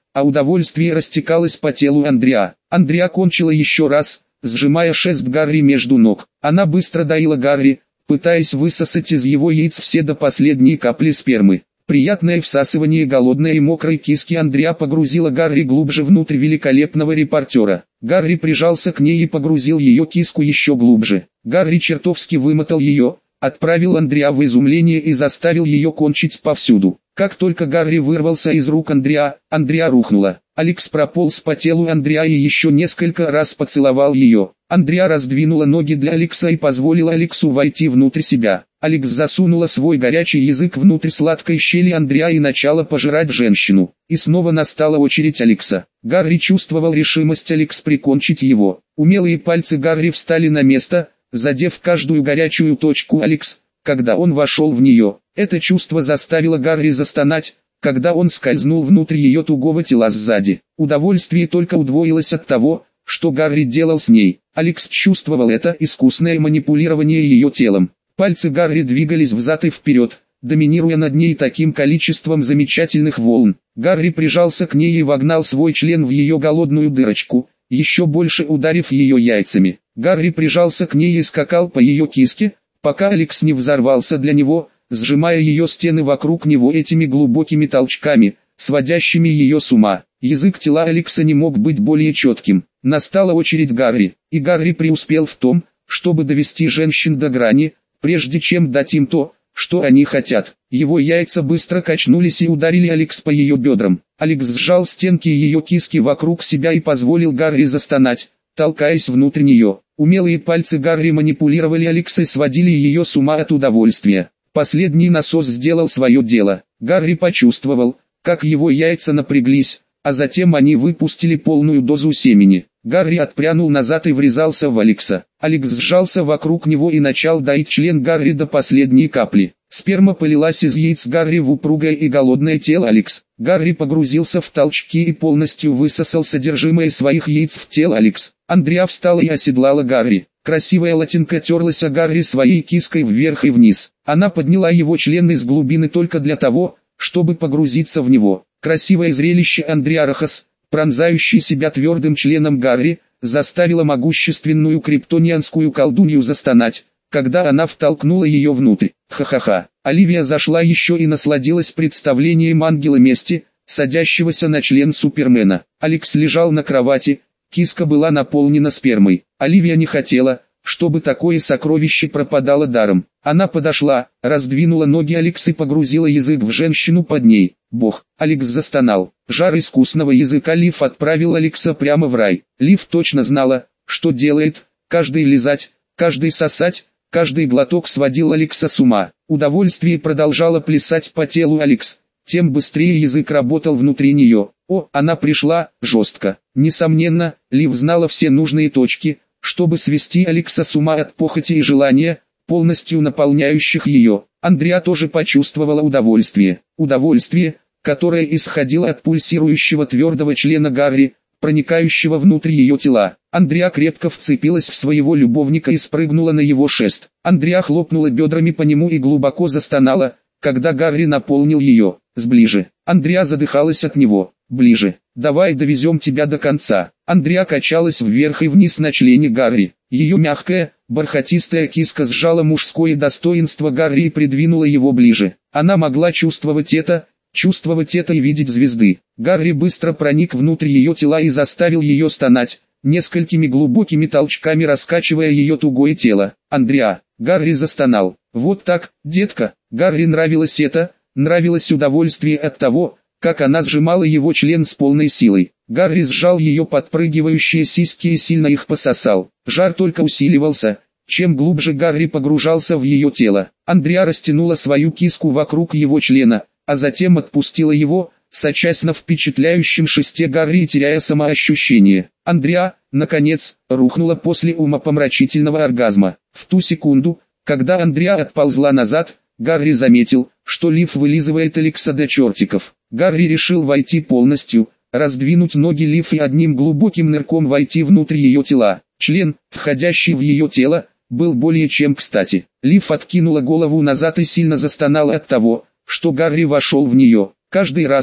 A: а удовольствие растекалось по телу Андреа. Андреа кончила еще раз, сжимая шест Гарри между ног. Она быстро доила Гарри, пытаясь высосать из его яиц все до последней капли спермы. Приятное всасывание голодной и мокрой киски Андреа погрузило Гарри глубже внутрь великолепного репортера. Гарри прижался к ней и погрузил ее киску еще глубже. Гарри чертовски вымотал ее, отправил Андреа в изумление и заставил ее кончить повсюду. Как только Гарри вырвался из рук Андреа, Андреа рухнула. Алекс прополз по телу Андреа и еще несколько раз поцеловал ее. Андреа раздвинула ноги для Алекса и позволила Алексу войти внутрь себя. Алекс засунула свой горячий язык внутрь сладкой щели Андреа и начала пожирать женщину. И снова настала очередь Алекса. Гарри чувствовал решимость Алекс прикончить его. Умелые пальцы Гарри встали на место, задев каждую горячую точку Алекс, когда он вошел в нее. Это чувство заставило Гарри застонать, когда он скользнул внутрь ее тугого тела сзади. Удовольствие только удвоилось от того, что Гарри делал с ней. Алекс чувствовал это искусное манипулирование ее телом. Пальцы Гарри двигались взад и вперед, доминируя над ней таким количеством замечательных волн. Гарри прижался к ней и вогнал свой член в ее голодную дырочку, еще больше ударив ее яйцами. Гарри прижался к ней и скакал по ее киске, пока Алекс не взорвался для него, сжимая ее стены вокруг него этими глубокими толчками, сводящими ее с ума. Язык тела Алекса не мог быть более четким. Настала очередь Гарри, и Гарри преуспел в том, чтобы довести женщин до грани, прежде чем дать им то, что они хотят. Его яйца быстро качнулись и ударили Алекс по ее бедрам. Алекс сжал стенки ее киски вокруг себя и позволил Гарри застонать, толкаясь внутрь нее. Умелые пальцы Гарри манипулировали Алекс и сводили ее с ума от удовольствия. Последний насос сделал свое дело. Гарри почувствовал, как его яйца напряглись, а затем они выпустили полную дозу семени. Гарри отпрянул назад и врезался в Алекса. Алекс сжался вокруг него и начал доить член Гарри до последней капли. Сперма полилась из яиц Гарри в упругое и голодное тело Алекс. Гарри погрузился в толчки и полностью высосал содержимое своих яиц в тело Алекс. Андреа встала и оседлала Гарри. Красивая латинка терлась о Гарри своей киской вверх и вниз. Она подняла его член из глубины только для того, чтобы погрузиться в него. Красивое зрелище Андреа Рохас, пронзающий себя твердым членом Гарри, заставило могущественную криптонианскую колдунью застонать, когда она втолкнула ее внутрь. Ха-ха-ха. Оливия зашла еще и насладилась представлением ангела мести, садящегося на член Супермена. Алекс лежал на кровати, киска была наполнена спермой. Оливия не хотела, чтобы такое сокровище пропадало даром. Она подошла, раздвинула ноги Алекс и погрузила язык в женщину под ней. Бог, Алекс застонал. Жар искусного языка Лив отправил Алекса прямо в рай. Лив точно знала, что делает, каждый лизать, каждый сосать, каждый глоток сводил Алекса с ума. Удовольствие продолжало плясать по телу Алекс, тем быстрее язык работал внутри нее. О, она пришла, жестко. Несомненно, Лив знала все нужные точки, чтобы свести Алекса с ума от похоти и желания, полностью наполняющих ее. Андреа тоже почувствовала удовольствие. Удовольствие, которое исходило от пульсирующего твердого члена Гарри, проникающего внутрь ее тела. Андреа крепко вцепилась в своего любовника и спрыгнула на его шест. Андреа хлопнула бедрами по нему и глубоко застонала, когда Гарри наполнил ее. Сближе. Андреа задыхалась от него. Ближе. Давай довезем тебя до конца. Андреа качалась вверх и вниз на члене Гарри. Ее мягкая, бархатистая киска сжала мужское достоинство Гарри и придвинула его ближе. Она могла чувствовать это и видеть звезды. Гарри быстро проник внутрь ее тела и заставил ее стонать, несколькими глубокими толчками раскачивая ее тугое тело. Андреа. Гарри застонал. Вот так, детка. Гарри нравилось это, нравилось удовольствие от того, как она сжимала его член с полной силой. Гарри сжал ее подпрыгивающие сиськи и сильно их пососал. Жар только усиливался, чем глубже Гарри погружался в ее тело. Андреа растянула свою киску вокруг его члена, а затем отпустила его, сочась на впечатляющем шесте Гарри и теряя самоощущение. Андреа, наконец, рухнула после умопомрачительного оргазма. В ту секунду, когда Андреа отползла назад, Гарри заметил, что Лив вылизывает Алекса до чертиков. Гарри решил войти полностью, раздвинуть ноги Лив и одним глубоким нырком войти внутрь ее тела. Член, входящий в ее тело, был более чем кстати. Лив откинула голову назад и сильно застонала от того, что Гарри вошел в нее. Каждый раз,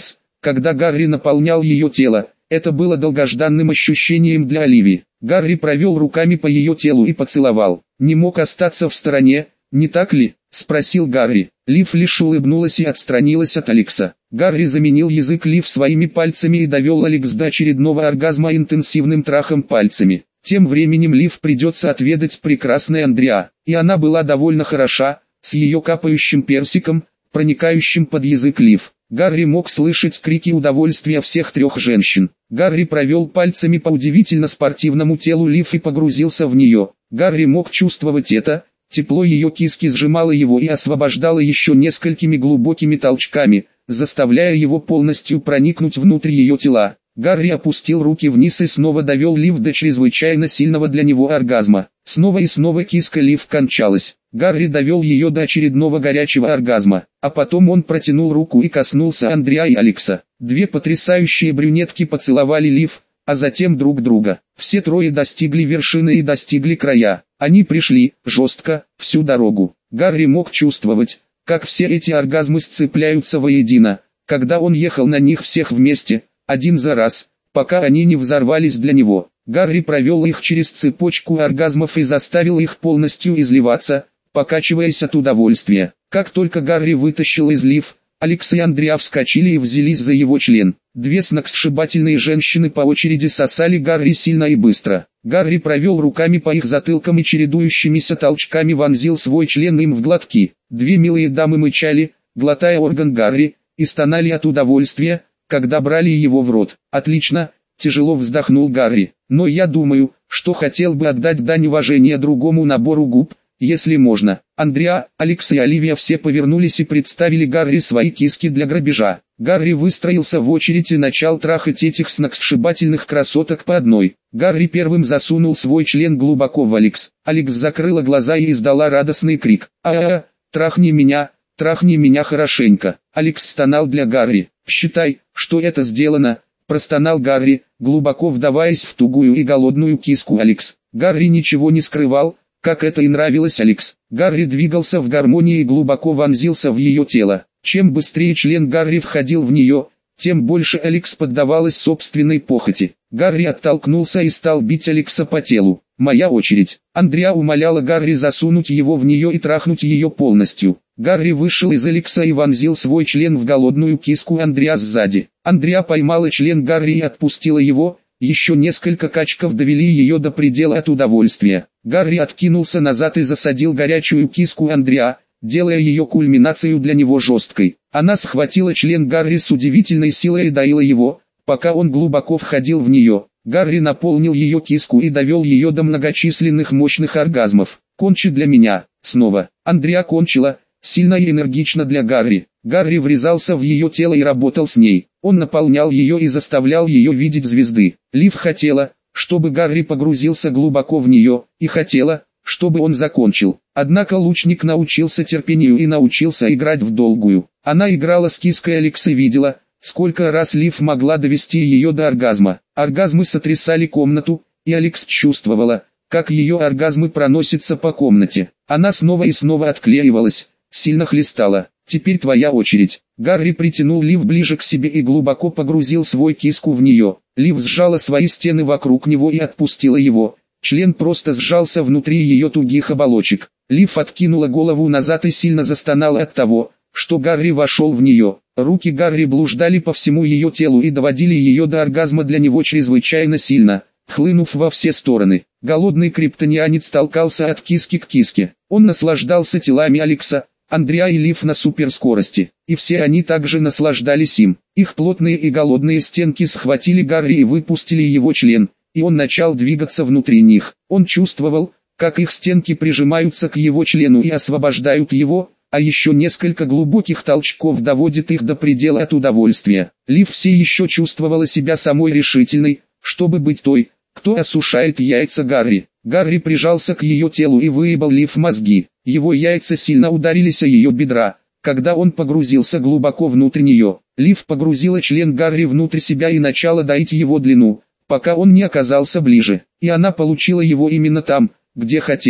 A: Когда Гарри наполнял ее тело, это было долгожданным ощущением для Оливии. Гарри провел руками по ее телу и поцеловал. «Не мог остаться в стороне, не так ли?» – спросил Гарри. Лив лишь улыбнулась и отстранилась от Алекса. Гарри заменил язык Лив своими пальцами и довел Алекс до очередного оргазма интенсивным трахом пальцами. Тем временем Лив придется отведать прекрасной Андреа, и она была довольно хороша, с ее капающим персиком, проникающим под язык Лив. Гарри мог слышать крики удовольствия всех трех женщин. Гарри провел пальцами по удивительно спортивному телу Лив и погрузился в нее. Гарри мог чувствовать это, тепло ее киски сжимало его и освобождало еще несколькими глубокими толчками, заставляя его полностью проникнуть внутрь ее тела. Гарри опустил руки вниз и снова довел Лив до чрезвычайно сильного для него оргазма. Снова и снова киска Лив кончалась. Гарри довел ее до очередного горячего оргазма, а потом он протянул руку и коснулся Андреа и Алекса. Две потрясающие брюнетки поцеловали Лив, а затем друг друга. Все трое достигли вершины и достигли края. Они пришли, жестко, всю дорогу. Гарри мог чувствовать, как все эти оргазмы сцепляются воедино, когда он ехал на них всех вместе, один за раз, пока они не взорвались для него. Гарри провел их через цепочку оргазмов и заставил их полностью изливаться, покачиваясь от удовольствия. Как только Гарри вытащил из Лив, Алекс и Андреа вскочили и взялись за его член. Две сногсшибательные женщины по очереди сосали Гарри сильно и быстро. Гарри провел руками по их затылкам и чередующимися толчками вонзил свой член им в глотки. Две милые дамы мычали, глотая орган Гарри, и стонали от удовольствия, когда брали его в рот. «Отлично», – тяжело вздохнул Гарри, – «но я думаю, что хотел бы отдать дань уважения другому набору губ, если можно». Андреа, Алекс и Оливия все повернулись и представили Гарри свои киски для грабежа. Гарри выстроился в очередь и начал трахать этих сногсшибательных красоток по одной. Гарри первым засунул свой член глубоко в Алекс. Алекс закрыла глаза и издала радостный крик. Трахни меня хорошенько». Алекс стонал для Гарри. «Считай, что это сделано», – простонал Гарри, глубоко вдаваясь в тугую и голодную киску Алекс. Гарри ничего не скрывал, как это и нравилось Алекс. Гарри двигался в гармонии и глубоко вонзился в ее тело. Чем быстрее член Гарри входил в нее, тем больше Алекс поддавалась собственной похоти. Гарри оттолкнулся и стал бить Алекса по телу. «Моя очередь». Андреа умоляла Гарри засунуть его в нее и трахнуть ее полностью. Гарри вышел из Алекса и вонзил свой член в голодную киску Андреа сзади. Андреа поймала член Гарри и отпустила его, еще несколько качков довели ее до предела от удовольствия. Гарри откинулся назад и засадил горячую киску Андреа, делая ее кульминацию для него жесткой. Она схватила член Гарри с удивительной силой и доила его, пока он глубоко входил в нее. Гарри наполнил ее киску и довел ее до многочисленных мощных оргазмов. «Кончи для меня». Снова. Андреа кончила, сильно и энергично для Гарри. Гарри врезался в ее тело и работал с ней. Он наполнял ее и заставлял ее видеть звезды. Лив хотела, чтобы Гарри погрузился глубоко в нее, и хотела, чтобы он закончил. Однако лучник научился терпению и научился играть в долгую. Она играла с киской Алекс и видела, сколько раз Лив могла довести ее до оргазма. Оргазмы сотрясали комнату, и Алекс чувствовала, как ее оргазмы проносятся по комнате. Она снова и снова отклеивалась, сильно хлестала. «Теперь твоя очередь». Гарри притянул Лив ближе к себе и глубоко погрузил свой киску в нее. Лив сжала свои стены вокруг него и отпустила его. Член просто сжался внутри ее тугих оболочек. Лив откинула голову назад и сильно застонала от того, что Гарри вошел в нее. Руки Гарри блуждали по всему ее телу и доводили ее до оргазма для него чрезвычайно сильно, хлынув во все стороны. Голодный криптонианец толкался от киски к киске. Он наслаждался телами Алекса, Андреа и Лив на суперскорости, и все они также наслаждались им. Их плотные и голодные стенки схватили Гарри и выпустили его член, и он начал двигаться внутри них. Он чувствовал, как их стенки прижимаются к его члену и освобождают его, а еще несколько глубоких толчков доводит их до предела от удовольствия. Лив все еще чувствовала себя самой решительной, чтобы быть той, кто осушает яйца Гарри. Гарри прижался к ее телу и выебал Лив мозги. Его яйца сильно ударились о ее бедра, когда он погрузился глубоко внутрь нее. Лив погрузила член Гарри внутрь себя и начала доить его длину, пока он не оказался ближе. И она получила его именно там, где хотела.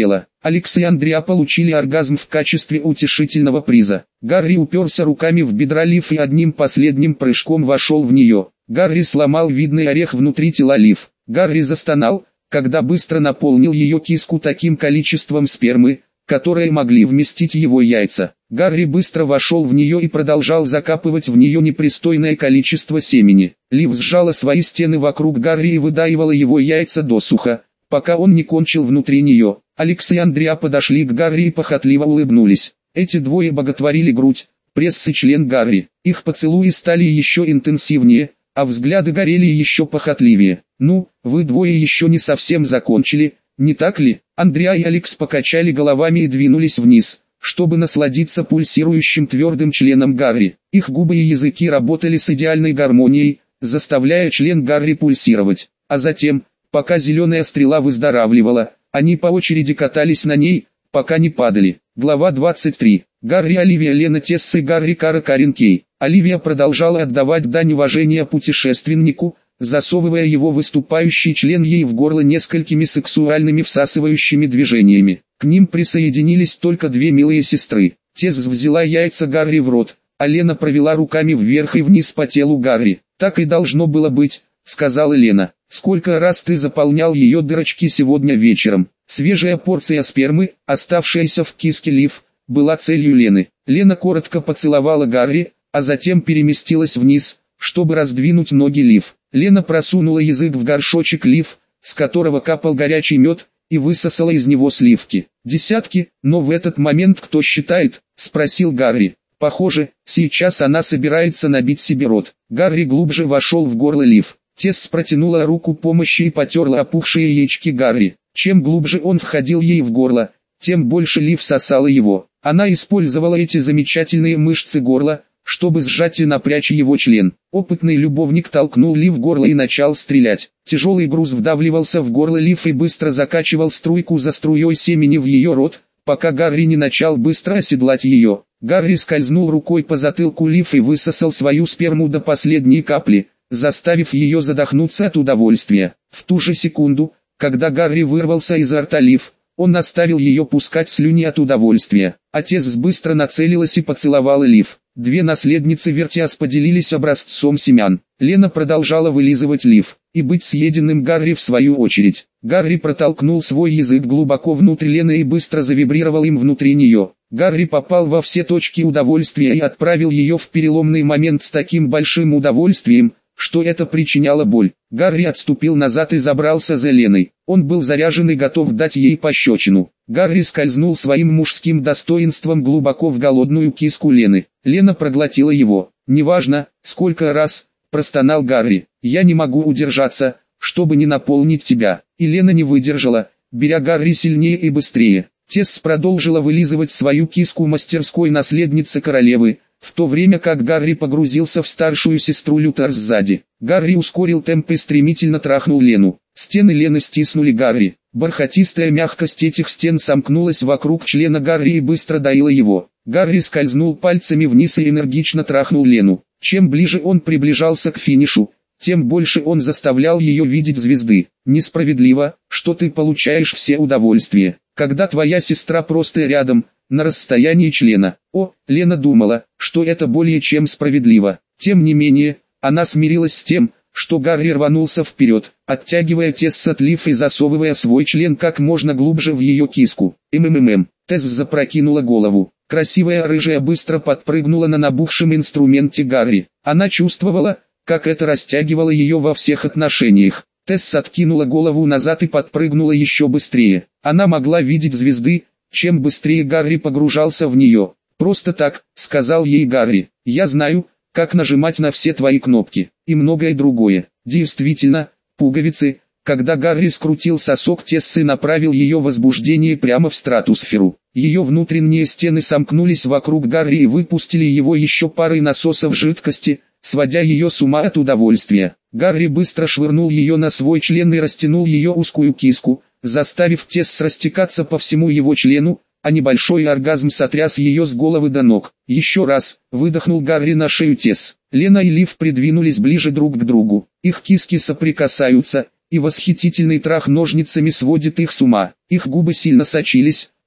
A: Алекс и Андреа получили оргазм в качестве утешительного приза. Гарри уперся руками в бедра Лив и одним последним прыжком вошел в нее. Гарри сломал видный орех внутри тела Лив. Гарри застонал, когда быстро наполнил ее киску таким количеством спермы, которые могли вместить его яйца. Гарри быстро вошел в нее и продолжал закапывать в нее непристойное количество семени. Лив сжала свои стены вокруг Гарри и выдаивала его яйца досуха, пока он не кончил внутри нее. Алекс и Андреа подошли к Гарри и похотливо улыбнулись. Эти двое боготворили грудь, пресс и член Гарри. Их поцелуи стали еще интенсивнее, а взгляды горели еще похотливее. «Ну, вы двое еще не совсем закончили, не так ли?» Андреа и Алекс покачали головами и двинулись вниз, чтобы насладиться пульсирующим твердым членом Гарри. Их губы и языки работали с идеальной гармонией, заставляя член Гарри пульсировать. А затем, пока зеленая стрела выздоравливала, они по очереди катались на ней, пока не падали. Глава 23. Гарри Оливия Лена Тесса и Гарри Кара Карен Кей. Оливия продолжала отдавать дань уважения путешественнику, засовывая его выступающий член ей в горло несколькими сексуальными всасывающими движениями. К ним присоединились только две милые сестры. Тесс взяла яйца Гарри в рот, а Лена провела руками вверх и вниз по телу Гарри. «Так и должно было быть», — сказала Лена. «Сколько раз ты заполнял ее дырочки сегодня вечером?» Свежая порция спермы, оставшаяся в киске Лив, была целью Лены. Лена коротко поцеловала Гарри, а затем переместилась вниз, чтобы раздвинуть ноги Лив. Лена просунула язык в горшочек Лив, с которого капал горячий мед, и высосала из него сливки. «Десятки, но в этот момент кто считает?» – спросил Гарри. «Похоже, сейчас она собирается набить себе рот». Гарри глубже вошел в горло Лив. Тесс протянула руку помощи и потерла опухшие яички Гарри. Чем глубже он входил ей в горло, тем больше Лив сосала его. Она использовала эти замечательные мышцы горла, чтобы сжать и напрячь его член. Опытный любовник толкнул Лив в горло и начал стрелять. Тяжелый груз вдавливался в горло Лив и быстро закачивал струйку за струей семени в ее рот, пока Гарри не начал быстро оседлать ее. Гарри скользнул рукой по затылку Лив и высосал свою сперму до последней капли, заставив ее задохнуться от удовольствия. В ту же секунду, когда Гарри вырвался изо рта Лив, он оставил ее пускать слюни от удовольствия. Отец быстро нацелилась и поцеловала Лив. Две наследницы Вертиас поделились образцом семян. Лена продолжала вылизывать Лив, и быть съеденным Гарри в свою очередь. Гарри протолкнул свой язык глубоко внутрь Лены и быстро завибрировал им внутри нее. Гарри попал во все точки удовольствия и отправил ее в переломный момент с таким большим удовольствием, что это причиняло боль. Гарри отступил назад и забрался за Леной. Он был заряжен и готов дать ей пощечину. Гарри скользнул своим мужским достоинством глубоко в голодную киску Лены. Лена проглотила его. «Неважно, сколько раз», – простонал Гарри. «Я не могу удержаться, чтобы не наполнить тебя». И Лена не выдержала, беря Гарри сильнее и быстрее. Тесс продолжила вылизывать свою киску мастерской наследницы королевы, в то время как Гарри погрузился в старшую сестру Лютер сзади. Гарри ускорил темп и стремительно трахнул Лену. Стены Лены стиснули Гарри. Бархатистая мягкость этих стен сомкнулась вокруг члена Гарри и быстро доила его. Гарри скользнул пальцами вниз и энергично трахнул Лену. Чем ближе он приближался к финишу, тем больше он заставлял ее видеть звезды. Несправедливо, что ты получаешь все удовольствия, когда твоя сестра просто рядом, на расстоянии члена. О, Лена думала, что это более чем справедливо. Тем не менее, она смирилась с тем, что Гарри рванулся вперед, оттягивая Тесс от Лив и засовывая свой член как можно глубже в ее киску. Тесс запрокинула голову. Красивая рыжая быстро подпрыгнула на набухшем инструменте Гарри. Она чувствовала, как это растягивало ее во всех отношениях. Тесс откинула голову назад и подпрыгнула еще быстрее. Она могла видеть звезды, чем быстрее Гарри погружался в нее. «Просто так», — сказал ей Гарри, — «я знаю, как нажимать на все твои кнопки, и многое другое». Действительно, пуговицы, когда Гарри скрутил сосок Тессы и направил ее возбуждение прямо в стратосферу. Ее внутренние стены сомкнулись вокруг Гарри и выпустили его еще парой насосов жидкости, сводя ее с ума от удовольствия. Гарри быстро швырнул ее на свой член и растянул ее узкую киску, заставив Тесс растекаться по всему его члену, а небольшой оргазм сотряс ее с головы до ног. «Еще раз», — выдохнул Гарри на шею Тесс. Лена и Лив придвинулись ближе друг к другу. Их киски соприкасаются, и восхитительный трах ножницами сводит их с ума. Их губы сильно сочились,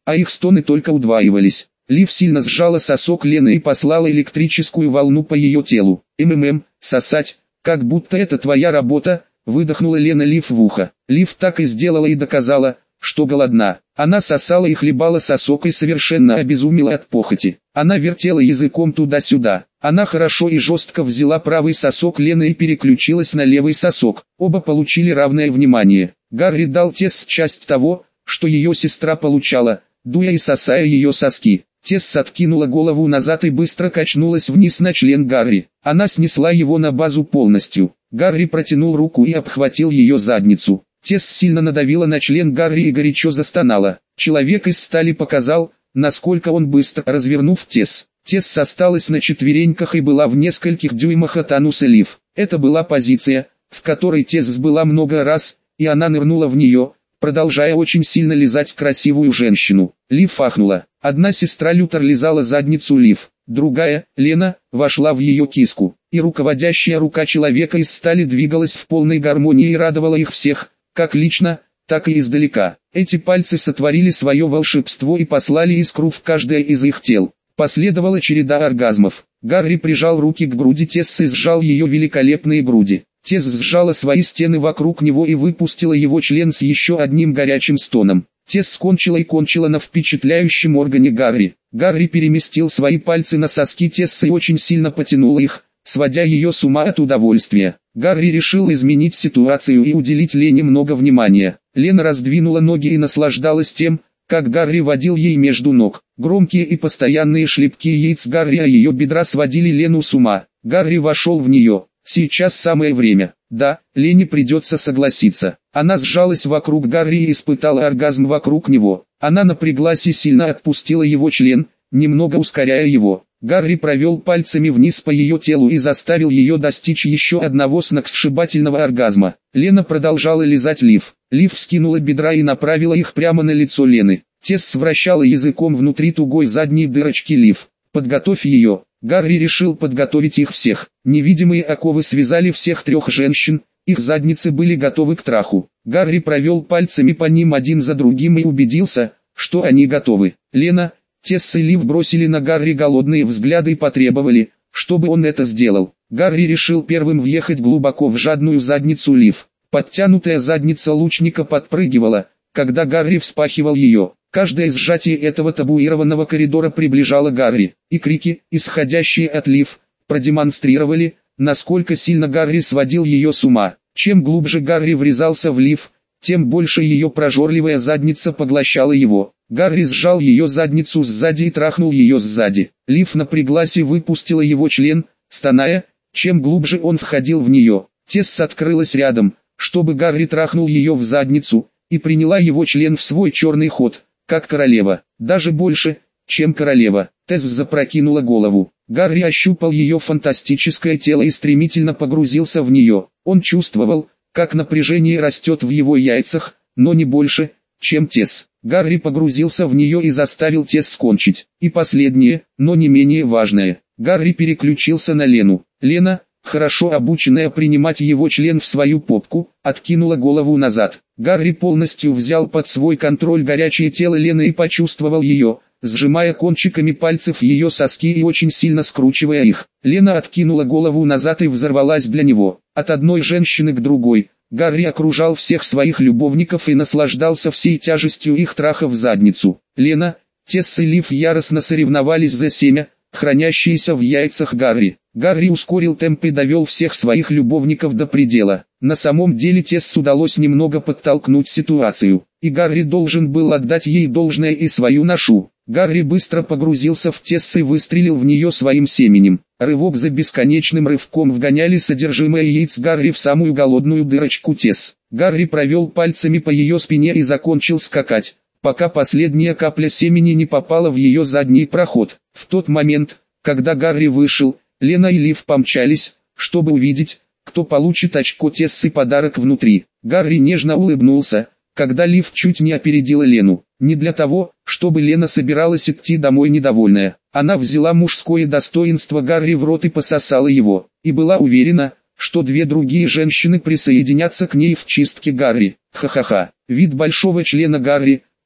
A: а их стоны только удваивались. Лив сильно сжала сосок Лены и послала электрическую волну по ее телу. Сосать, как будто это твоя работа, выдохнула Лена Лив в ухо. Лив так и сделала и доказала, что голодна. Она сосала и хлебала сосок и совершенно обезумела от похоти. Она вертела языком туда-сюда. Она хорошо и жестко взяла правый сосок Лены и переключилась на левый сосок. Оба получили равное внимание. Гарри дал Тесс часть того, что ее сестра получала, дуя и сосая ее соски. Тесс откинула голову назад и быстро качнулась вниз на член Гарри. Она снесла его на базу полностью. Гарри протянул руку и обхватил ее задницу. Тесс сильно надавила на член Гарри и горячо застонала. Человек из стали показал, насколько он быстро, развернув Тесс. Тесс осталась на четвереньках и была в нескольких дюймах от ануса Лив. Это была позиция, в которой Тесс была много раз, и она нырнула в нее, продолжая очень сильно лизать красивую женщину. Лив ахнула. Одна сестра Лютер лизала задницу Лив, другая, Лена, вошла в ее киску, и руководящая рука человека из стали двигалась в полной гармонии и радовала их всех, как лично, так и издалека. Эти пальцы сотворили свое волшебство и послали искру в каждое из их тел. Последовала череда оргазмов. Гарри прижал руки к груди Тесс и сжал ее великолепные груди. Тесс сжала свои стены вокруг него и выпустила его член с еще одним горячим стоном. Тесс кончила на впечатляющем органе Гарри. Гарри переместил свои пальцы на соски Тесс и очень сильно потянул их, сводя ее с ума от удовольствия. Гарри решил изменить ситуацию и уделить Лене много внимания. Лена раздвинула ноги и наслаждалась тем, как Гарри водил ей между ног. Громкие и постоянные шлепки яиц Гарри о ее бедра сводили Лену с ума. Гарри вошел в нее. Сейчас самое время. Да, Лене придется согласиться. Она сжалась вокруг Гарри и испытала оргазм вокруг него. Она напряглась и сильно отпустила его член, немного ускоряя его. Гарри провел пальцами вниз по ее телу и заставил ее достичь еще одного сногсшибательного оргазма. Лена продолжала лизать Лив. Лив вскинула бедра и направила их прямо на лицо Лены. Тесс вращала языком внутри тугой задней дырочки Лив. «Подготовь ее». Гарри решил подготовить их всех. Невидимые оковы связали всех трех женщин, их задницы были готовы к траху. Гарри провел пальцами по ним один за другим и убедился, что они готовы. Лена, Тесс и Лив бросили на Гарри голодные взгляды и потребовали, чтобы он это сделал. Гарри решил первым въехать глубоко в жадную задницу Лив. Подтянутая задница лучника подпрыгивала, когда Гарри вспахивал ее. Каждое сжатие этого табуированного коридора приближало Гарри, и крики, исходящие от Лив, продемонстрировали, насколько сильно Гарри сводил ее с ума. Чем глубже Гарри врезался в Лив, тем больше ее прожорливая задница поглощала его. Гарри сжал ее задницу сзади и трахнул ее сзади. Лив напряглась и выпустила его член, стоная, чем глубже он входил в нее. Тесс открылась рядом, чтобы Гарри трахнул ее в задницу, и приняла его член в свой черный ход, как королева, даже больше, чем королева. Тесс запрокинула голову. Гарри ощупал ее фантастическое тело и стремительно погрузился в нее. Он чувствовал, как напряжение растет в его яйцах, но не больше, чем Тесс. Гарри погрузился в нее и заставил Тесс скончить. И последнее, но не менее важное. Гарри переключился на Лену. Лена, хорошо обученная принимать его член в свою попку, откинула голову назад. Гарри полностью взял под свой контроль горячее тело Лены и почувствовал ее, сжимая кончиками пальцев ее соски и очень сильно скручивая их. Лена откинула голову назад и взорвалась для него. От одной женщины к другой, Гарри окружал всех своих любовников и наслаждался всей тяжестью их траха в задницу. Лена, Тесс и Лив яростно соревновались за семя, хранящееся в яйцах Гарри. Гарри ускорил темп и довел всех своих любовников до предела. На самом деле Тесс удалось немного подтолкнуть ситуацию, и Гарри должен был отдать ей должное и свою ношу. Гарри быстро погрузился в Тесс и выстрелил в нее своим семенем. Рывок за бесконечным рывком вгоняли содержимое яиц Гарри в самую голодную дырочку Тесс. Гарри провел пальцами по ее спине и закончил скакать, пока последняя капля семени не попала в ее задний проход. В тот момент, когда Гарри вышел, Лена и Лив помчались, чтобы увидеть, кто получит очко Тесс и подарок внутри. Гарри нежно улыбнулся, когда Лив чуть не опередила Лену. Не для того, чтобы Лена собиралась идти домой недовольная. Она взяла мужское достоинство Гарри в рот и пососала его, и была уверена, что две другие женщины присоединятся к ней в чистке Гарри. Ха-ха-ха. Вид большого члена Гарри,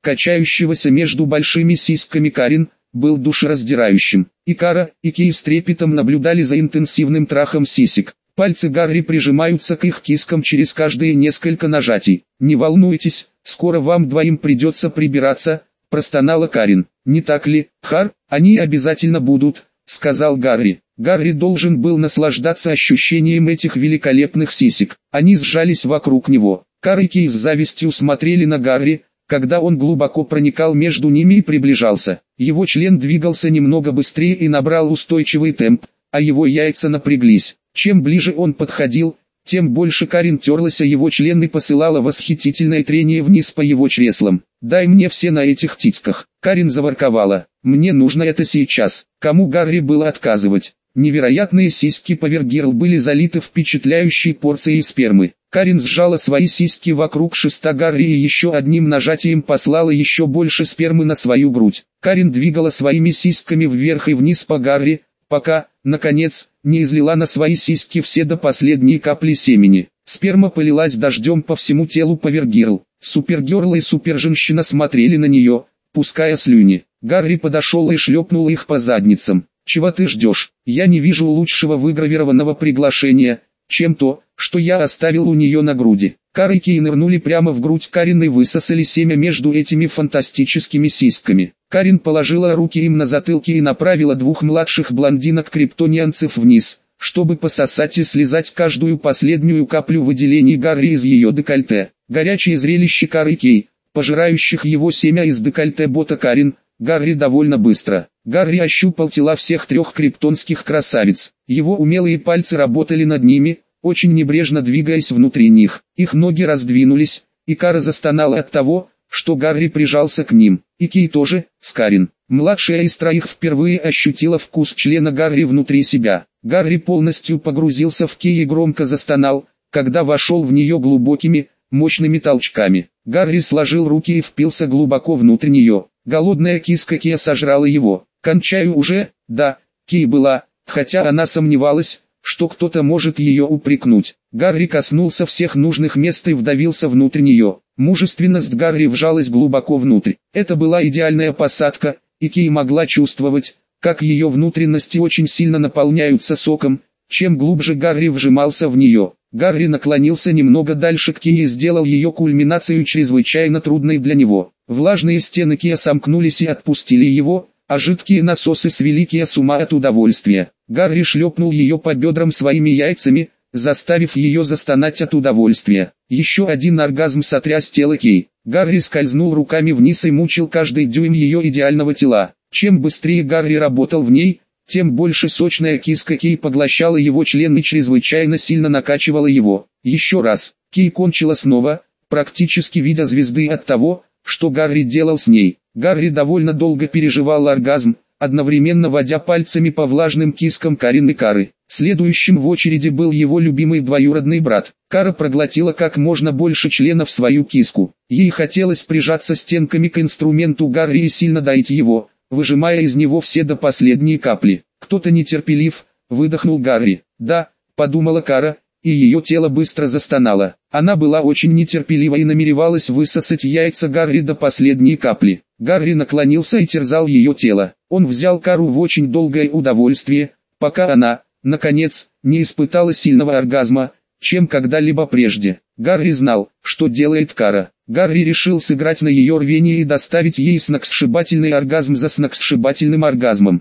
A: качающегося между большими сиськами Карен, был душераздирающим. И Кара, и Кей с трепетом наблюдали за интенсивным трахом сисек. Пальцы Гарри прижимаются к их кискам через каждые несколько нажатий. «Не волнуйтесь, скоро вам двоим придется прибираться», – простонала Карен. «Не так ли, Хар? Они обязательно будут», – сказал Гарри. Гарри должен был наслаждаться ощущением этих великолепных сисек. Они сжались вокруг него. Кар и Кей с завистью смотрели на Гарри, когда он глубоко проникал между ними и приближался. Его член двигался немного быстрее и набрал устойчивый темп, а его яйца напряглись. Чем ближе он подходил, тем больше Карен терлась о его член и посылала восхитительное трение вниз по его чреслам. «Дай мне все на этих титьках», — Карен заворковала. «Мне нужно это сейчас». Кому Гарри было отказывать? Невероятные сиськи Повергирл были залиты впечатляющей порцией спермы. Карен сжала свои сиськи вокруг шеста Гарри и еще одним нажатием послала еще больше спермы на свою грудь. Карен двигала своими сиськами вверх и вниз по Гарри, пока, наконец, не излила на свои сиськи все до последней капли семени. Сперма полилась дождем по всему телу Повергирл. Супергерл и Суперженщина смотрели на нее, пуская слюни. Гарри подошел и шлепнул их по задницам. «Чего ты ждешь? Я не вижу лучшего выгравированного приглашения, чем то, что я оставил у нее на груди». Кар и Кей нырнули прямо в грудь Карен и высосали семя между этими фантастическими сиськами. Карен положила руки им на затылки и направила двух младших блондинок-криптонианцев вниз, чтобы пососать и слезать каждую последнюю каплю выделений Гарри из ее декольте. Горячее зрелище Кар и Кей, пожирающих его семя из декольте бота Карен, Гарри довольно быстро. Гарри ощупал тела всех трех криптонских красавиц. Его умелые пальцы работали над ними, очень небрежно двигаясь внутри них. Их ноги раздвинулись, и Кара застонала от того, что Гарри прижался к ним. И Кей тоже, с Карен. Младшая из троих впервые ощутила вкус члена Гарри внутри себя. Гарри полностью погрузился в Кей и громко застонал, когда вошел в нее глубокими, мощными толчками. Гарри сложил руки и впился глубоко внутрь нее. Голодная киска Кея сожрала его. «Кончаю уже?» Да, Кей была, хотя она сомневалась, что кто-то может ее упрекнуть. Гарри коснулся всех нужных мест и вдавился внутрь нее. Мужественность Гарри вжалась глубоко внутрь. Это была идеальная посадка, и Кей могла чувствовать, как ее внутренности очень сильно наполняются соком, чем глубже Гарри вжимался в нее. Гарри наклонился немного дальше к Кей и сделал ее кульминацию чрезвычайно трудной для него. Влажные стены Кея сомкнулись и отпустили его, а жидкие насосы свели Кея с ума от удовольствия. Гарри шлепнул ее по бедрам своими яйцами, заставив ее застонать от удовольствия. Еще один оргазм сотряс тело Кей. Гарри скользнул руками вниз и мучил каждый дюйм ее идеального тела. Чем быстрее Гарри работал в ней, тем больше сочная киска Кей поглощала его член и чрезвычайно сильно накачивала его. Еще раз, Кей кончила снова, практически видя звезды от того, что Гарри делал с ней. Гарри довольно долго переживал оргазм, одновременно водя пальцами по влажным кискам Карен и Кары. Следующим в очереди был его любимый двоюродный брат. Кара проглотила как можно больше члена в свою киску. Ей хотелось прижаться стенками к инструменту Гарри и сильно доить его, выжимая из него все до последней капли. «Кто-то нетерпелив», — выдохнул Гарри. «Да», — подумала Кара, и ее тело быстро застонало. Она была очень нетерпелива и намеревалась высосать яйца Гарри до последней капли. Гарри наклонился и терзал ее тело. Он взял Кару в очень долгое удовольствие, пока она, наконец, не испытала сильного оргазма, чем когда-либо прежде. Гарри знал, что делает Кара. Гарри решил сыграть на ее рвении и доставить ей сногсшибательный оргазм за сногсшибательным оргазмом.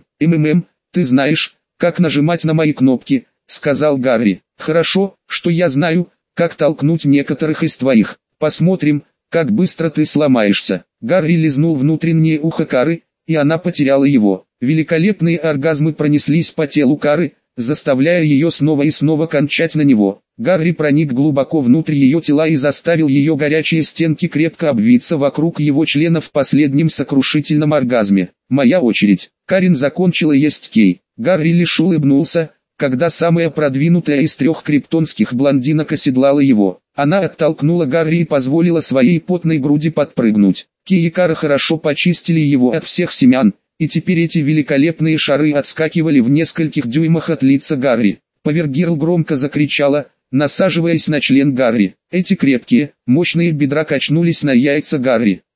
A: Ты знаешь, как нажимать на мои кнопки», — сказал Гарри. «Хорошо, что я знаю, как толкнуть некоторых из твоих. Посмотрим, как быстро ты сломаешься». Гарри лизнул внутреннее ухо Кары, и она потеряла его. Великолепные оргазмы пронеслись по телу Кары, заставляя ее снова и снова кончать на него. Гарри проник глубоко внутрь ее тела и заставил ее горячие стенки крепко обвиться вокруг его члена в последнем сокрушительном оргазме. «Моя очередь». Карен закончила есть Кей. Гарри лишь улыбнулся, когда самая продвинутая из трех криптонских блондинок оседлала его. Она оттолкнула Гарри и позволила своей потной груди подпрыгнуть. Кей и Кара хорошо почистили его от всех семян, и теперь эти великолепные шары отскакивали в нескольких дюймах от лица Гарри. Повергирл громко закричала, насаживаясь на член Гарри. Эти крепкие, мощные бедра качнулись на яйца Гарри.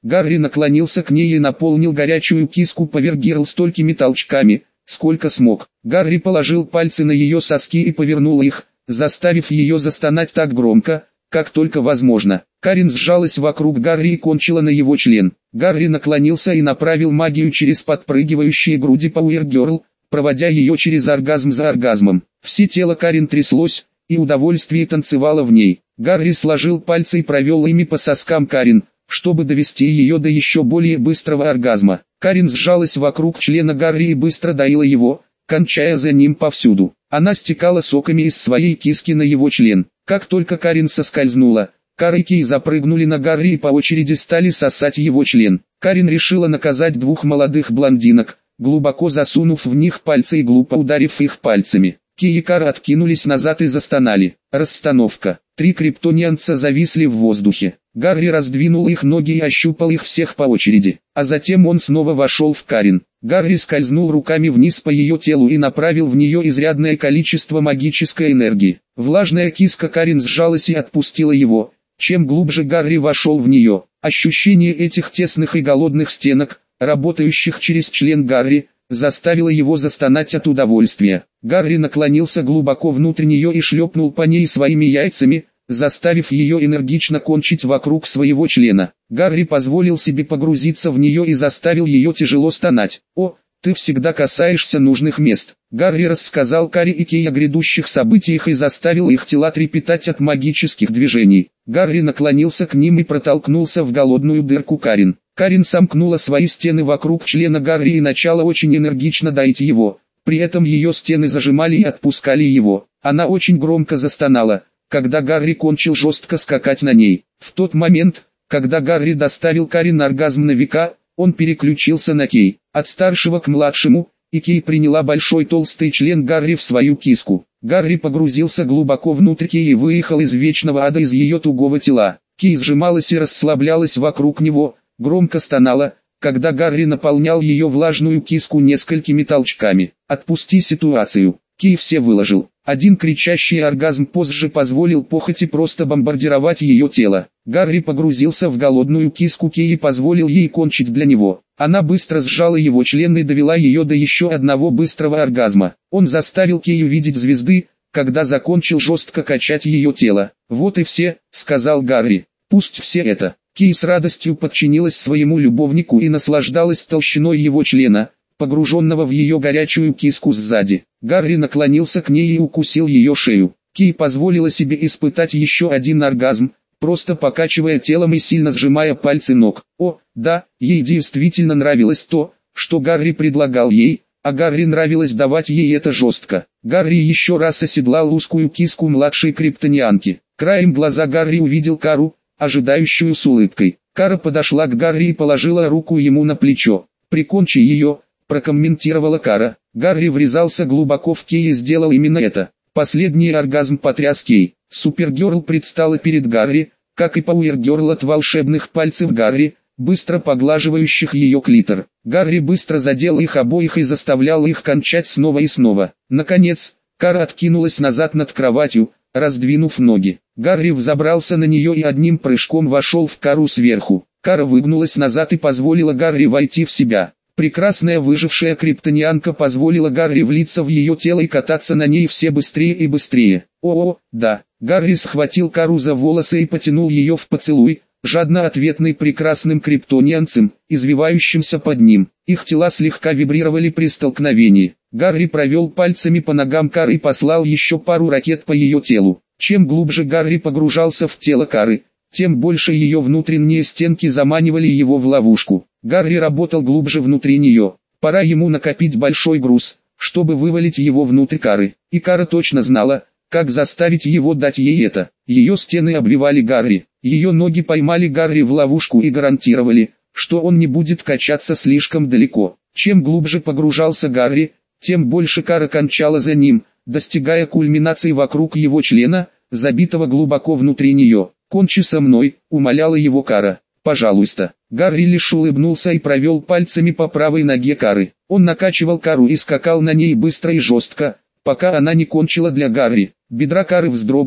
A: Гарри наклонился к ней и наполнил горячую киску поверх Гирл столькими толчками, сколько смог. Гарри положил пальцы на ее соски и повернул их, заставив ее застонать так громко, как только возможно. Карин сжалась вокруг Гарри и кончила на его член. Гарри наклонился и направил магию через подпрыгивающие груди Пауэр-Герл, проводя ее через оргазм за оргазмом. Все тело Карин тряслось, и удовольствие танцевало в ней. Гарри сложил пальцы и провел ими по соскам Карин, чтобы довести ее до еще более быстрого оргазма. Карин сжалась вокруг члена Гарри и быстро доила его, кончая за ним повсюду. Она стекала соками из своей киски на его член. Как только Карин соскользнула, Кара и Кей запрыгнули на Гарри и по очереди стали сосать его член. Карин решила наказать двух молодых блондинок, глубоко засунув в них пальцы и глупо ударив их пальцами. Кей и Кара откинулись назад и застонали. Расстановка. 3 криптонианца зависли в воздухе. Гарри раздвинул их ноги и ощупал их всех по очереди. А затем он снова вошел в Карин. Гарри скользнул руками вниз по ее телу и направил в нее изрядное количество магической энергии. Влажная киска Карин сжалась и отпустила его. Чем глубже Гарри вошел в нее, ощущение этих тесных и голодных стенок, работающих через член Гарри, заставило его застонать от удовольствия. Гарри наклонился глубоко внутрь нее и шлепнул по ней своими яйцами, заставив ее энергично кончить вокруг своего члена. Гарри позволил себе погрузиться в нее и заставил ее тяжело стонать. «О, ты всегда касаешься нужных мест». Гарри рассказал Каре и Кей о грядущих событиях и заставил их тела трепетать от магических движений. Гарри наклонился к ним и протолкнулся в голодную дырку Карин. Карин сомкнула свои стены вокруг члена Гарри и начала очень энергично доить его. При этом ее стены зажимали и отпускали его. Она очень громко застонала, когда Гарри кончил жестко скакать на ней. В тот момент, когда Гарри доставил Карин оргазм на века, он переключился на Кей, от старшего к младшему, и Кей приняла большой толстый член Гарри в свою киску. Гарри погрузился глубоко внутрь Кей и выехал из вечного ада из ее тугого тела. Кей сжималась и расслаблялась вокруг него, громко стонала, когда Гарри наполнял ее влажную киску несколькими толчками. «Отпусти ситуацию». Кей все выложил. Один кричащий оргазм позже позволил похоти просто бомбардировать ее тело. Гарри погрузился в голодную киску Кей и позволил ей кончить для него. Она быстро сжала его член и довела ее до еще одного быстрого оргазма. Он заставил Кей увидеть звезды, когда закончил жестко качать ее тело. «Вот и все», — сказал Гарри. «Пусть все это». Кей с радостью подчинилась своему любовнику и наслаждалась толщиной его члена, погруженного в ее горячую киску сзади. Гарри наклонился к ней и укусил ее шею. Кей позволила себе испытать еще один оргазм, просто покачивая телом и сильно сжимая пальцы ног. О, да, ей действительно нравилось то, что Гарри предлагал ей, а Гарри нравилось давать ей это жестко. Гарри еще раз оседлал узкую киску младшей криптонианки. Краем глаза Гарри увидел Кару, ожидающую с улыбкой. Кара подошла к Гарри и положила руку ему на плечо. «Прикончи ее», — прокомментировала Кара. Гарри врезался глубоко в Кей и сделал именно это. Последний оргазм потряс Кей. Супергерл предстала перед Гарри, как и Пауэргерл от волшебных пальцев Гарри, быстро поглаживающих ее клитор. Гарри быстро задел их обоих и заставлял их кончать снова и снова. Наконец, Кара откинулась назад над кроватью, раздвинув ноги. Гарри взобрался на нее и одним прыжком вошел в Кару сверху. Кара выгнулась назад и позволила Гарри войти в себя. Прекрасная выжившая криптонианка позволила Гарри влиться в ее тело и кататься на ней все быстрее и быстрее. О, да. Гарри схватил Кару за волосы и потянул ее в поцелуй, жадно ответный прекрасным криптонианцем, извивающимся под ним. Их тела слегка вибрировали при столкновении. Гарри провел пальцами по ногам Кары и послал еще пару ракет по ее телу. Чем глубже Гарри погружался в тело Кары, тем больше ее внутренние стенки заманивали его в ловушку. Гарри работал глубже внутри нее. Пора ему накопить большой груз, чтобы вывалить его внутрь Кары. И Кара точно знала, как заставить его дать ей это. Ее стены обвивали Гарри. Ее ноги поймали Гарри в ловушку и гарантировали, что он не будет качаться слишком далеко. Чем глубже погружался Гарри, тем больше Кара кончала за ним, достигая кульминации вокруг его члена, забитого глубоко внутри нее. «Кончи со мной», — умоляла его Кара. «Пожалуйста». Гарри лишь улыбнулся и провел пальцами по правой ноге Кары. Он накачивал Кару и скакал на ней быстро и жестко, пока она не кончила для Гарри. Бедра Кары вздрогнули,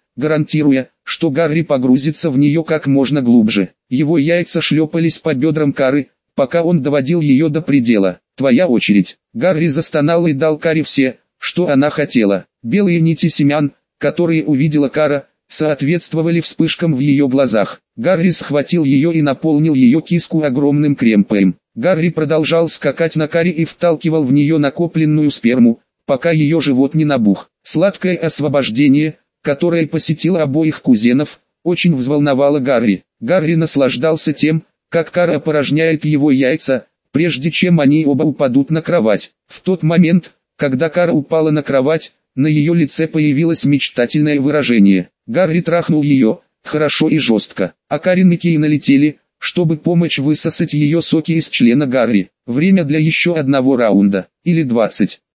A: гарантируя, что Гарри погрузится в нее как можно глубже. Его яйца шлепались по бедрам Кары, пока он доводил ее до предела. «Твоя очередь». Гарри застонал и дал Каре все, что она хотела. Белые нити семян, которые увидела Кара, соответствовали вспышкам в ее глазах. Гарри схватил ее и наполнил ее киску огромным кремпаем. Гарри продолжал скакать на Каре и вталкивал в нее накопленную сперму, пока ее живот не набух. Сладкое освобождение, которое посетило обоих кузенов, очень взволновало Гарри. Гарри наслаждался тем, как Кара опорожняет его яйца, прежде чем они оба упадут на кровать. В тот момент, когда Кара упала на кровать, на ее лице появилось мечтательное выражение. Гарри трахнул ее, хорошо и жестко, а Карин и Кей налетели, чтобы помочь высосать ее соки из члена Гарри. Время для еще одного раунда, или 20.